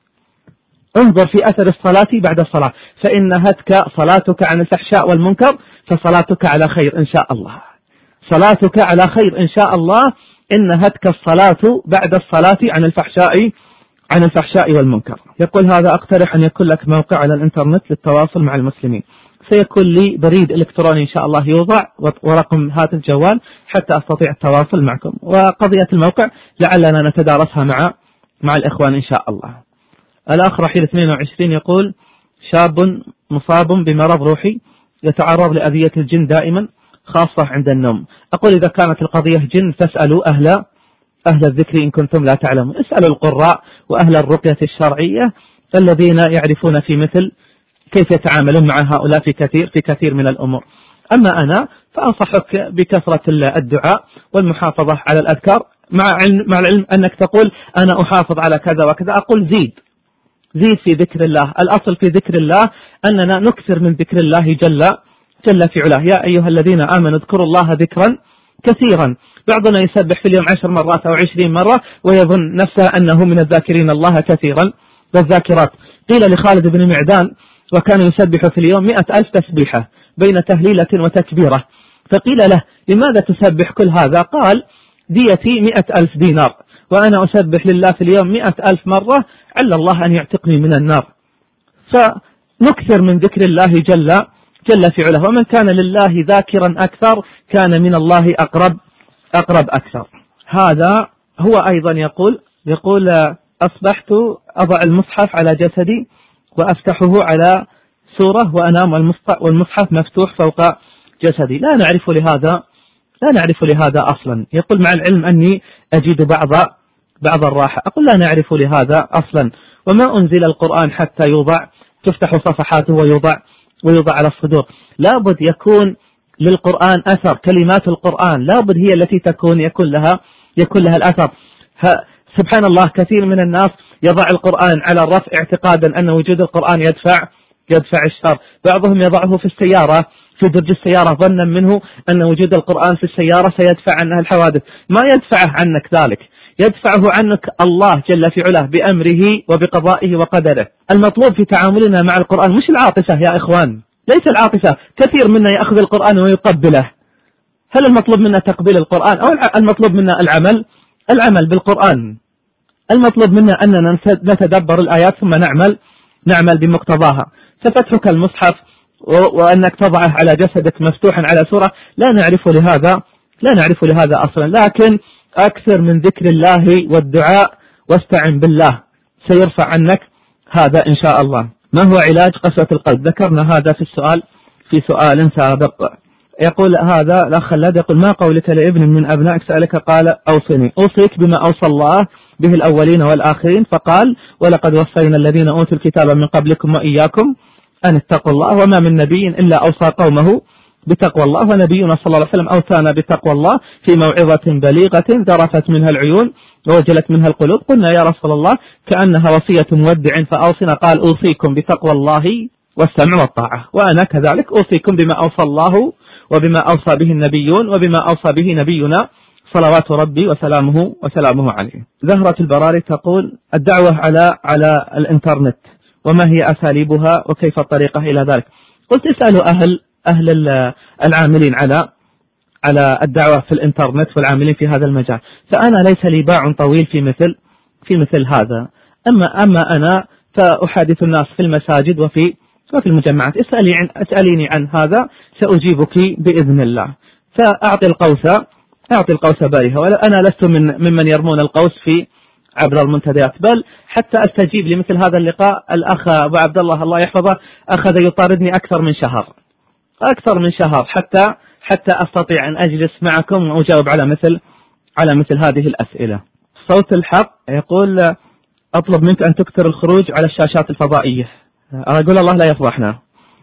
انظر في أثر الصلاة بعد الصلاة فإن نهتك صلاتك عن الفحشاء والمنكر فصلاتك على خير إن شاء الله صلاتك على خير إن شاء الله إن نهتك الصلاة بعد الصلاة عن الفحشاء عن الفحشاء والمنكر. يقول هذا أقترح أن يكون لك موقع على الإنترنت للتواصل مع المسلمين. سيكون لي بريد إلكتروني إن شاء الله يوضع ورقم هاتف جوال حتى أستطيع التواصل معكم. وقضية الموقع لعلنا نتدارسها مع مع الإخوان إن شاء الله. الآخر رحيل اثنين وعشرين يقول شاب مصاب بمرض روحي يتعرض لأذية الجن دائما خاصة عند النوم. أقول إذا كانت القضية جن فاسألوا أهل أهل الذكر إن كنتم لا تعلمون. اسألوا القراء وأهل الرقية الشرعية الذين يعرفون في مثل كيف يتعاملون مع هؤلاء في كثير في كثير من الأمور. أما أنا فأنصحك بكثرة الدعاء والمحافظة على الأذكار مع علم مع العلم أنك تقول أنا أحافظ على كذا وكذا. أقول زيد زيد في ذكر الله. الأصل في ذكر الله أننا نكثر من ذكر الله جل جل في علاه. يا أيها الذين آمنوا اذكروا الله ذكرا كثيرا. بعضنا يسبح في اليوم عشر مرات أو عشرين مرة ويظن نفسه أنه من الذاكرين الله كثيرا والذاكرات. قيل لخالد بن معدان وكان يسبح في اليوم مئة ألف تسبيحة بين تهليلة وتكبيرة، فقيل له لماذا تسبح كل هذا؟ قال ديتي مئة ألف دينار وأنا أسبح لله في اليوم مئة ألف مرة عل الله أن يعتقني من النار. فنكثر من ذكر الله جل جل في علاه. ومن كان لله ذاكرا أكثر كان من الله أقرب أقرب أكثر. هذا هو أيضا يقول يقول أصبحت أضع المصحف على جسدي وأفتحه على سورة وأنام والمصحف مفتوح فوق جسدي. لا نعرف لهذا لا نعرف لهذا أصلا. يقول مع العلم أني أجد بعض بعض الراحة. أقول لا نعرف لهذا أصلا. وما أنزل القرآن حتى يوضع تفتح صفحاته ويوضع ويوضع على الصدور. لابد يكون للقرآن أثر. كلمات القرآن لابد هي التي تكون يكون لها يكون لها الأثر. سبحان الله كثير من الناس يضع القرآن على الرف اعتقادا أن وجود القرآن يدفع يدفع الشر. بعضهم يضعه في السيارة في درج السيارة ظنا منه أن وجود القرآن في السيارة سيدفع عنها الحوادث. ما يدفعه عنك ذلك، يدفعه عنك الله جل في علاه بأمره وبقضائه وقدره. المطلوب في تعاملنا مع القرآن مش العاطفة يا إخوان، ليس العاطفة. كثير منا يأخذ القرآن ويقبله. هل المطلوب منا تقبيل القرآن أو المطلوب منا العمل العمل بالقرآن؟ المطلوب منا أننا نتدبر الآيات ثم نعمل نعمل بمقتضاها. ففتحك المصحف وأنك تضعه على جسدك مفتوحا على سورة لا نعرف لهذا لا نعرف لهذا أصلا. لكن أكثر من ذكر الله والدعاء واستعن بالله سيرفع عنك هذا إن شاء الله. ما هو علاج قسوة القلب؟ ذكرنا هذا في السؤال في سؤال سابق. يقول هذا الأخ خلاد يقول ما قولك لابن من أبنائك سألك قال أوصني. أوصيك بما أوصى الله به الأولين والآخرين فقال ولقد وصينا الذين أوتوا الكتاب من قبلكم وإياكم أن اتقوا الله وما من نبي إلا أوصى قومه بتقوى الله ونبينا صلى الله عليه وسلم أوصانا بتقوى الله في موعظة بليغة ذرفت منها العيون ووجلت منها القلوب. قلنا يا رسول الله كأنها وصية مودع فأوصنا. قال أوصيكم بتقوى الله والسمع والطاعة. وأنا كذلك أوصيكم بما أوصى الله وبما أوصى به النبيون وبما أوصى به نبينا صلوات ربي وسلامه وسلامه عليه. زهرة البراري تقول الدعوة على على الإنترنت وما هي أساليبها وكيف الطريقة إلى ذلك؟ قلت اسألوا أهل أهل العاملين على على الدعوة في الإنترنت والعاملين في هذا المجال. فأنا ليس لي باع طويل في مثل في مثل هذا. أما أما أنا فأحادث الناس في المساجد وفي وفي المجمعات. اسألي عن اسأليني عن هذا سأجيبك بإذن الله. فأعطي القوس أعطي القوس بارها. ولا أنا لست من ممن يرمون القوس في عبر المنتديات، بل حتى أستجيب لمثل هذا اللقاء. الأخ أبو عبد الله الله يحفظه أخذ يطاردني أكثر من شهر أكثر من شهر حتى حتى أستطيع أن أجلس معكم وأجاوب على مثل على مثل هذه الأسئلة. صوت الحق يقول أطلب منك أن تكثر الخروج على الشاشات الفضائية. أقول الله لا يفضحنا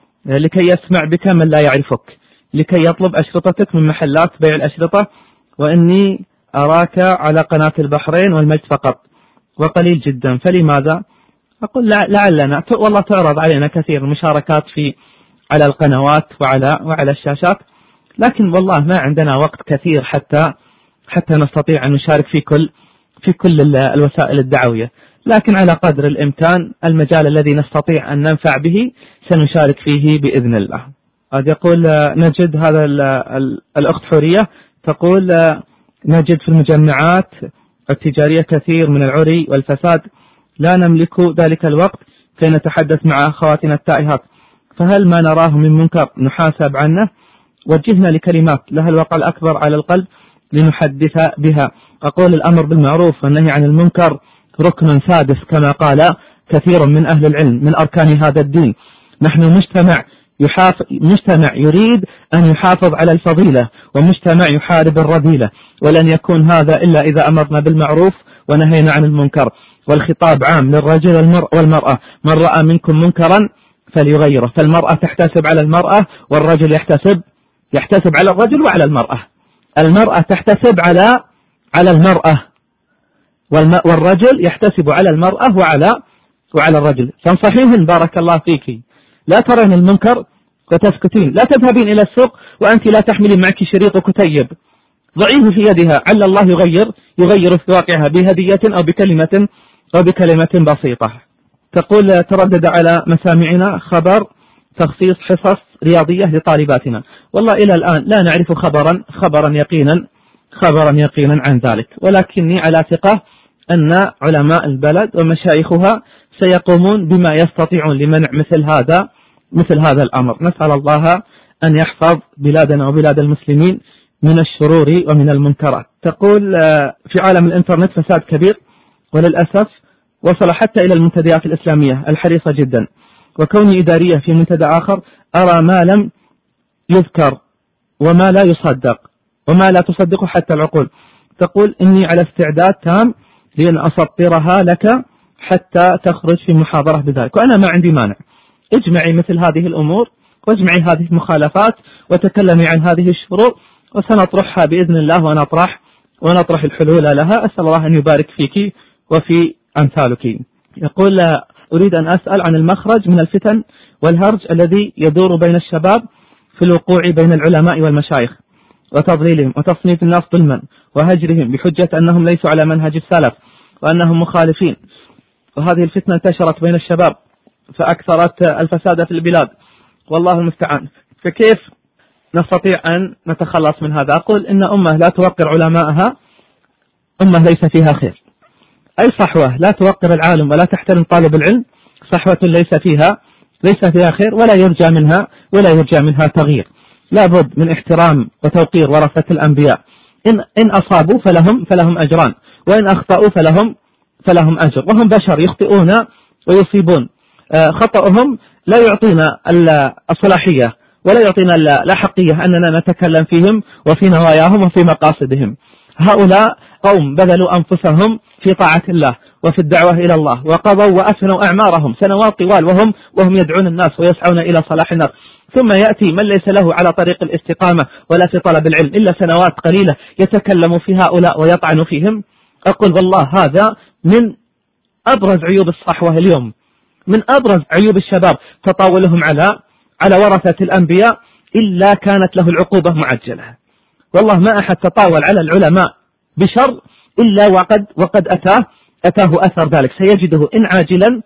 لكي يسمع بك من لا يعرفك، لكي يطلب أشرطتك من محلات بيع الأشرطة، وإني أراك على قناة البحرين والمجد فقط وقليل جدا، فلماذا؟ أقول لعلنا والله تعرض علينا كثير المشاركات في على القنوات وعلى وعلى الشاشات، لكن والله ما عندنا وقت كثير حتى حتى نستطيع أن نشارك في كل في كل الوسائل الدعوية. لكن على قدر الإمكان المجال الذي نستطيع أن ننفع به سنشارك فيه بإذن الله. قد يقول نجد هذا الأخت حورية تقول نجد في المجمعات التجارية كثير من العري والفساد لا نملك ذلك الوقت كي نتحدث مع أخواتنا التائهات، فهل ما نراه من منكر نحاسب عنه؟ وجهنا لكلمات لها الوقع الأكبر على القلب لنحدث بها. أقول الأمر بالمعروف والنهي عن المنكر ركن سادس كما قال كثير من أهل العلم من أركان هذا الدين. نحن مجتمع يحافظ مجتمع يريد أن يحافظ على الفضيلة، ومجتمع يحارب الرذيلة، ولن يكون هذا إلا إذا أمرنا بالمعروف ونهينا عن المنكر. والخطاب عام للرجل والمرأة، من رأى منكم منكرا فليغيره. فالمرأة تحتسب على المرأة، والرجل يحتسب يحتسب على الرجل وعلى المرأة. المرأة تحتسب على على المرأة، والرجل يحتسب على المرأة وعلى وعلى الرجل. فانصحيهن بارك الله فيك، لا ترين المنكر وتسكتين، لا تذهبين إلى السوق وأنت لا تحملين معك شريط وكتيب، ضعيه في يدها على الله يغير يغير في واقعها بهدية أو بكلمة أو بكلمة بسيطة. تقول تردد على مسامعنا خبر تخصيص حصص رياضية لطالباتنا. والله إلى الآن لا نعرف خبرا خبرا يقينا خبرا يقينا عن ذلك، ولكني على ثقة أن علماء البلد ومشايخها سيقومون بما يستطيعون لمنع مثل هذا مثل هذا الأمر. نسأل الله أن يحفظ بلادنا وبلاد المسلمين من الشرور ومن المنكرات. تقول في عالم الإنترنت فساد كبير، وللأسف وصل حتى إلى المنتديات الإسلامية الحريصة جدا، وكوني إدارية في منتدى آخر أرى ما لم يذكر وما لا يصدق وما لا تصدق حتى العقول. تقول إني على استعداد تام لأن أسطرها لك حتى تخرج في محاضرة بذلك، وأنا ما عندي مانع. اجمعي مثل هذه الأمور واجمعي هذه المخالفات وتكلمي عن هذه الشرور، وسنطرحها بإذن الله ونطرح ونطرح الحلول لها. أسأل الله أن يبارك فيك وفي أمثالك. يقول أريد أن أسأل عن المخرج من الفتن والهرج الذي يدور بين الشباب في الوقوع بين العلماء والمشايخ وتضليلهم وتصنيف الناس ظلما وهجرهم بحجة أنهم ليسوا على منهج السلف وأنهم مخالفين. وهذه الفتنة انتشرت بين الشباب فأكثرت الفساد في البلاد، والله المستعان. فكيف نستطيع أن نتخلص من هذا؟ أقول إن أمة لا توقر علماءها أمة ليس فيها خير. أي صحوة لا توقر العالم ولا تحترم طالب العلم صحوة ليس فيها ليس فيها خير، ولا يرجى منها ولا يرجى منها تغيير. لابد من احترام وتوقير ورثة الأنبياء. إن إن أصابوا فلهم فلهم أجران، وإن أخطأوا فلهم فلهم أجر، وهم بشر يخطئون ويصيبون. خطأهم لا يعطينا الصلاحية ولا يعطينا الأحقية أننا نتكلم فيهم وفي نواياهم وفي مقاصدهم. هؤلاء قوم بذلوا أنفسهم في طاعة الله وفي الدعوة إلى الله، وقضوا وأفنوا أعمارهم سنوات طوال وهم وهم يدعون الناس ويسعون إلى صلاح الناس، ثم يأتي من ليس له على طريق الاستقامة ولا في طلب العلم إلا سنوات قليلة يتكلم في هؤلاء ويطعن فيهم. أقول والله هذا من أبرز عيوب الصحوة اليوم، من أبرز عيوب الشباب تطاولهم على على ورثة الأنبياء، إلا كانت له العقوبة معجلة. والله ما أحد تطاول على العلماء بشر إلا وقد وقد أتاه أتاه أثر ذلك، سيجده إن عاجلا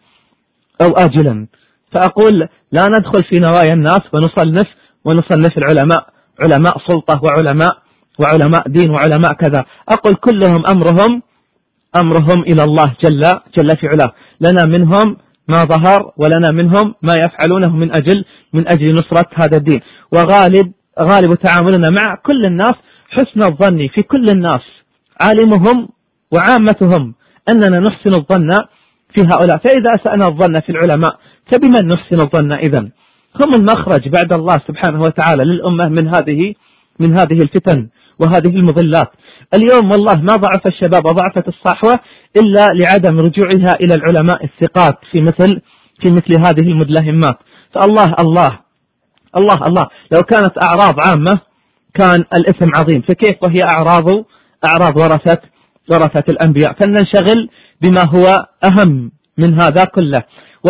أو آجلا. فأقول لا ندخل في نوايا الناس ونصنف ونصنف العلماء علماء سلطة وعلماء وعلماء دين وعلماء كذا. أقول كلهم أمرهم أمرهم إلى الله جل جل في علاه، لنا منهم ما ظهر ولنا منهم ما يفعلونه من أجل من أجل نصرة هذا الدين. وغالب غالب تعاملنا مع كل الناس حسن الظن في كل الناس، عالمهم وعامتهم، أننا نحسن الظن في هؤلاء. فإذا أسأنا الظن في العلماء فبمن نحسن الظن إذن؟ هم المخرج بعد الله سبحانه وتعالى للأمة من هذه من هذه الفتن وهذه المضلات. اليوم والله ما ضعف الشباب وضعفت الصحوة إلا لعدم رجوعها إلى العلماء الثقات في مثل في مثل هذه المدلهمات. فالله الله الله الله لو كانت أعراض عامة كان الإثم عظيم، فكيف وهي أعراض أعراض ورثة ورثة الأنبياء؟ فلننشغل بما هو أهم من هذا كله.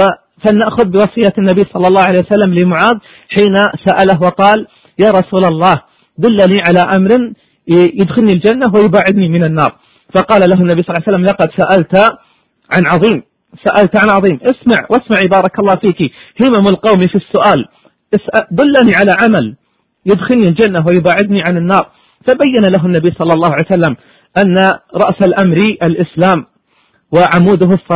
فلنأخذ بوصية النبي صلى الله عليه وسلم لمعاذ حين سأله وقال يا رسول الله دلني على أمر يدخلني الجنة ويباعدني من النار. فقال له النبي صلى الله عليه وسلم لقد سألت عن عظيم سألت عن عظيم اسمع واسمعي بارك الله فيك همم القوم في السؤال، دلني على عمل يدخلني الجنة ويباعدني عن النار. فبين له النبي صلى الله عليه وسلم أن رأس الأمر الإسلام وعموده الصلاة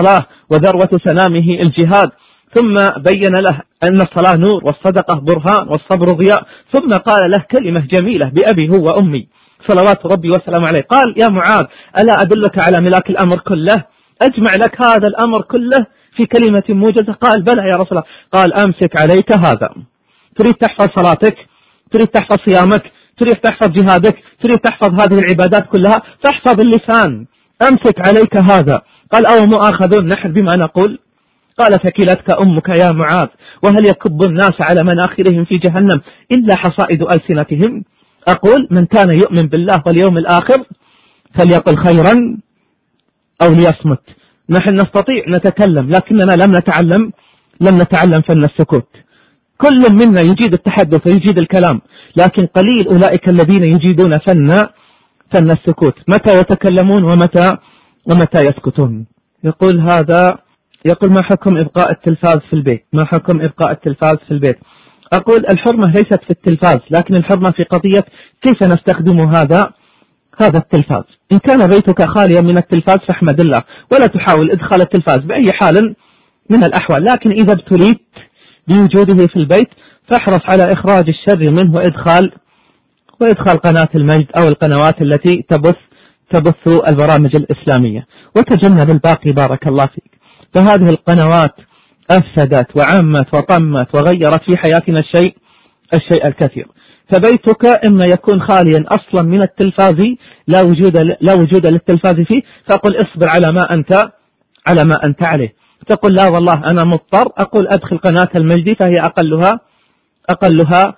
وذروة سنامه الجهاد، ثم بين له أن الصلاة نور والصدقة برهان والصبر ضياء، ثم قال له كلمة جميلة بأبي هو وأمي صلوات ربي وسلامه عليه، قال يا معاذ ألا أدلك على ملاك الأمر كله، أجمع لك هذا الأمر كله في كلمة موجزة؟ قال بلى يا رسول الله. قال أمسك عليك هذا، تريد تحفظ صلاتك، تريد تحفظ صيامك، تريد تحفظ جهادك، تريد تحفظ هذه العبادات كلها، فاحفظ اللسان، أمسك عليك هذا. قال أو مؤاخذون نحن بما نقول؟ قال ثكلتك أمك يا معاذ، وهل يكب الناس على مناخرهم في جهنم إلا حصائد ألسنتهم؟ أقول من كان يؤمن بالله واليوم الآخر فليقل خيرا أو ليصمت. نحن نستطيع نتكلم لكننا لم نتعلم لم نتعلم فن السكوت. كل منا يجيد التحدث ويجيد الكلام، لكن قليل أولئك الذين يجيدون فن فن السكوت، متى يتكلمون ومتى ومتى يسكتون. يقول هذا يقول ما حكم إبقاء التلفاز في البيت؟ ما حكم إبقاء التلفاز في البيت؟ أقول الحرمة ليست في التلفاز، لكن الحرمة في قضية كيف نستخدم هذا هذا التلفاز. إن كان بيتك خاليا من التلفاز فاحمد الله، ولا تحاول إدخال التلفاز بأي حال من الأحوال، لكن إذا ابتليت بوجوده في البيت فاحرص على إخراج الشر منه وإدخال وإدخال قناة المجد أو القنوات التي تبث تبث البرامج الإسلامية، وتجنب الباقي بارك الله فيك. فهذه القنوات أفسدت وعمت وطمت وغيرت في حياتنا الشيء الشيء الكثير. فبيتك إما يكون خاليا أصلا من التلفاز، لا وجود لا وجود للتلفاز فيه، فأقول اصبر على ما أنت على ما أنت عليه. تقول لا والله أنا مضطر، أقول أدخل قناة المجد فهي أقلها أقلها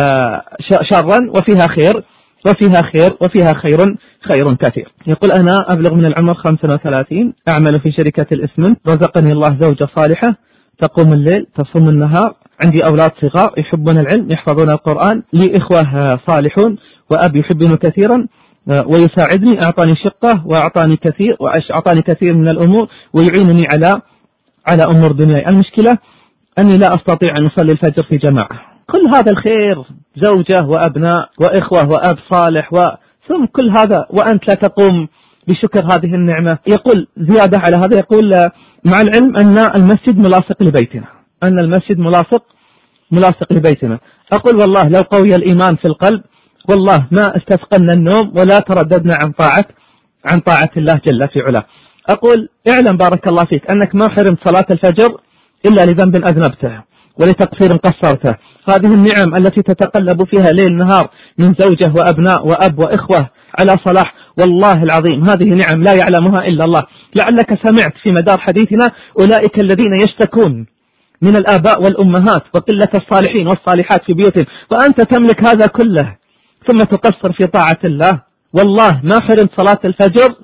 شرا وفيها خير وفيها خير وفيها خير خير كثير. يقول أنا أبلغ من العمر خمسة وثلاثين، أعمل في شركة الإسمنت، رزقني الله زوجة صالحة تقوم الليل تصوم النهار، عندي أولاد صغار يحبون العلم يحفظون القرآن، لي إخوة صالحون، وأبي يحبني كثيرا ويساعدني، أعطاني شقة وأعطاني كثير وأعطاني كثير من الأمور ويعينني على على أمور دنياي. المشكلة أني لا أستطيع أن أصلي الفجر في جماعة. كل هذا الخير، زوجة وأبناء وإخوة وأب صالح و... ثم كل هذا وأنت لا تقوم بشكر هذه النعمة. يقول زيادة على هذا، يقول مع العلم أن المسجد ملاصق لبيتنا أن المسجد ملاصق ملاصق لبيتنا أقول والله لو قوي الإيمان في القلب والله ما استثقلنا النوم ولا ترددنا عن طاعة عن طاعة الله جل في علاه. أقول اعلم بارك الله فيك أنك ما حرمت صلاة الفجر إلا لذنب أذنبته ولتقصير قصرته. هذه النعم التي تتقلب فيها ليل نهار من زوجة وأبناء وأب وإخوة على صلاح، والله العظيم هذه نعم لا يعلمها إلا الله. لعلك سمعت في مدار حديثنا أولئك الذين يشتكون من الآباء والأمهات وقلة الصالحين والصالحات في بيوتهم، وأنت تملك هذا كله ثم تقصر في طاعة الله. والله ما حرمت صلاة الفجر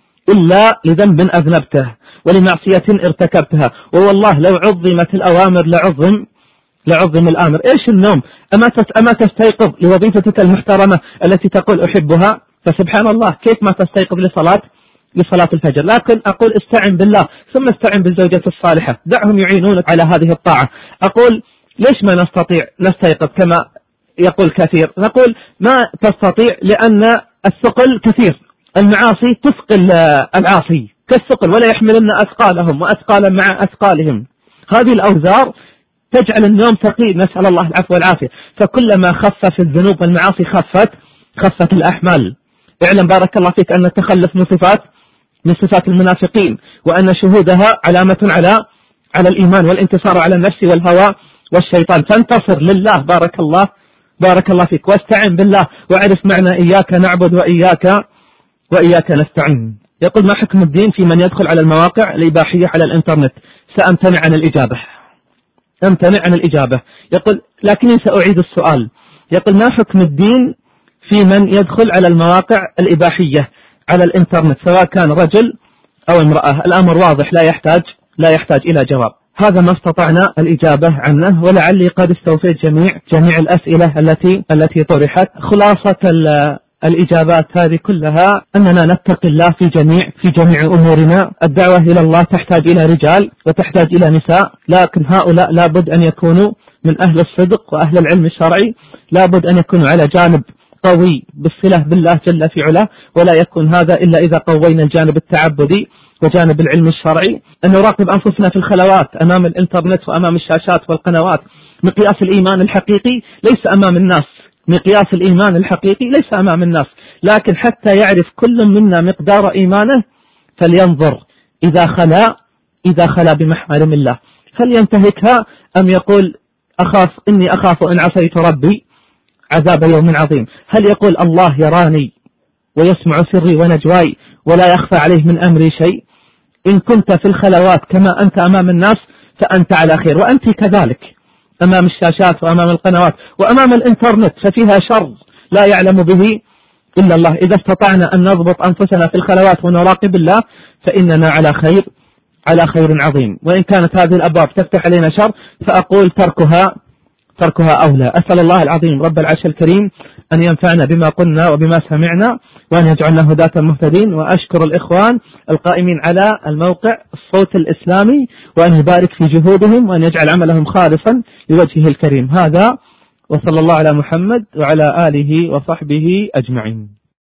إلا لذنب أذنبته ولمعصية ارتكبتها، ووالله لو عظمت الأوامر لعظم لعظم الآمر. إيش النوم؟ أما أما تستيقظ لوظيفتك المحترمة التي تقول أحبها؟ فسبحان الله كيف ما تستيقظ لصلاة لصلاة الفجر. لكن أقول استعن بالله ثم استعن بالزوجة الصالحة، دعهم يعينونك على هذه الطاعة. أقول ليش ما نستطيع نستيقظ كما يقول كثير؟ نقول ما تستطيع لأن الثقل كثير، المعاصي تثقل العاصي كالثقل ولا يحملن أثقالهم وأثقالا مع أثقالهم. هذه الأوزار تجعل النوم ثقيل، نسأل الله العفو والعافية. فكلما خفف الذنوب والمعاصي خفت خفت الأحمال. اعلم بارك الله فيك أن التخلف من صفات من صفات المنافقين، وأن شهودها علامة على على الإيمان والانتصار على النفس والهوى والشيطان. فانتصر لله بارك الله بارك الله فيك واستعن بالله وعرف معنى إياك نعبد وإياك وإياك نستعين. يقول ما حكم الدين في من يدخل على المواقع الإباحية على الإنترنت؟ سأمتنع عن الإجابة أمتنع عن الإجابة. يقول لكني سأعيد السؤال. يقول ما حكم الدين في من يدخل على المواقع الإباحية على الإنترنت سواء كان رجل أو امرأة؟ الأمر واضح لا يحتاج لا يحتاج إلى جواب. هذا ما استطعنا الإجابة عنه، ولعلي قد استوفيت جميع جميع الأسئلة التي التي طرحت. خلاصة الإجابات هذه كلها أننا نتقي الله في جميع في جميع أمورنا. الدعوة إلى الله تحتاج إلى رجال وتحتاج إلى نساء، لكن هؤلاء لابد أن يكونوا من أهل الصدق وأهل العلم الشرعي، لابد أن يكونوا على جانب قوي بالصلة بالله جل في علاه، ولا يكون هذا إلا إذا قوينا الجانب التعبدي وجانب العلم الشرعي، أن نراقب أنفسنا في الخلوات أمام الإنترنت وأمام الشاشات والقنوات. مقياس الإيمان الحقيقي ليس أمام الناس، مقياس الإيمان الحقيقي ليس أمام الناس، لكن حتى يعرف كل منا مقدار إيمانه فلينظر إذا خلا إذا خلا بمحارم الله فلينتهكها، أم يقول أخاف إني أخاف إن عصيت ربي عذاب يوم عظيم. هل يقول الله يراني ويسمع سري ونجواي ولا يخفى عليه من أمري شيء؟ إن كنت في الخلوات كما أنت أمام الناس فأنت على خير، وأنت كذلك أمام الشاشات وأمام القنوات وأمام الإنترنت، ففيها شر لا يعلم به إلا الله. إذا استطعنا أن نضبط أنفسنا في الخلوات ونراقب الله فإننا على خير على خير عظيم. وإن كانت هذه الأبواب تفتح علينا شر فأقول تركها تركها أولى. أسأل الله العظيم رب العرش الكريم أن ينفعنا بما قلنا وبما سمعنا وأن يجعلنا هداة مهتدين. وأشكر الإخوان القائمين على الموقع الصوت الإسلامي وأن يبارك في جهودهم وأن يجعل عملهم خالصا لوجهه الكريم. هذا وصلى الله على محمد وعلى آله وصحبه أجمعين.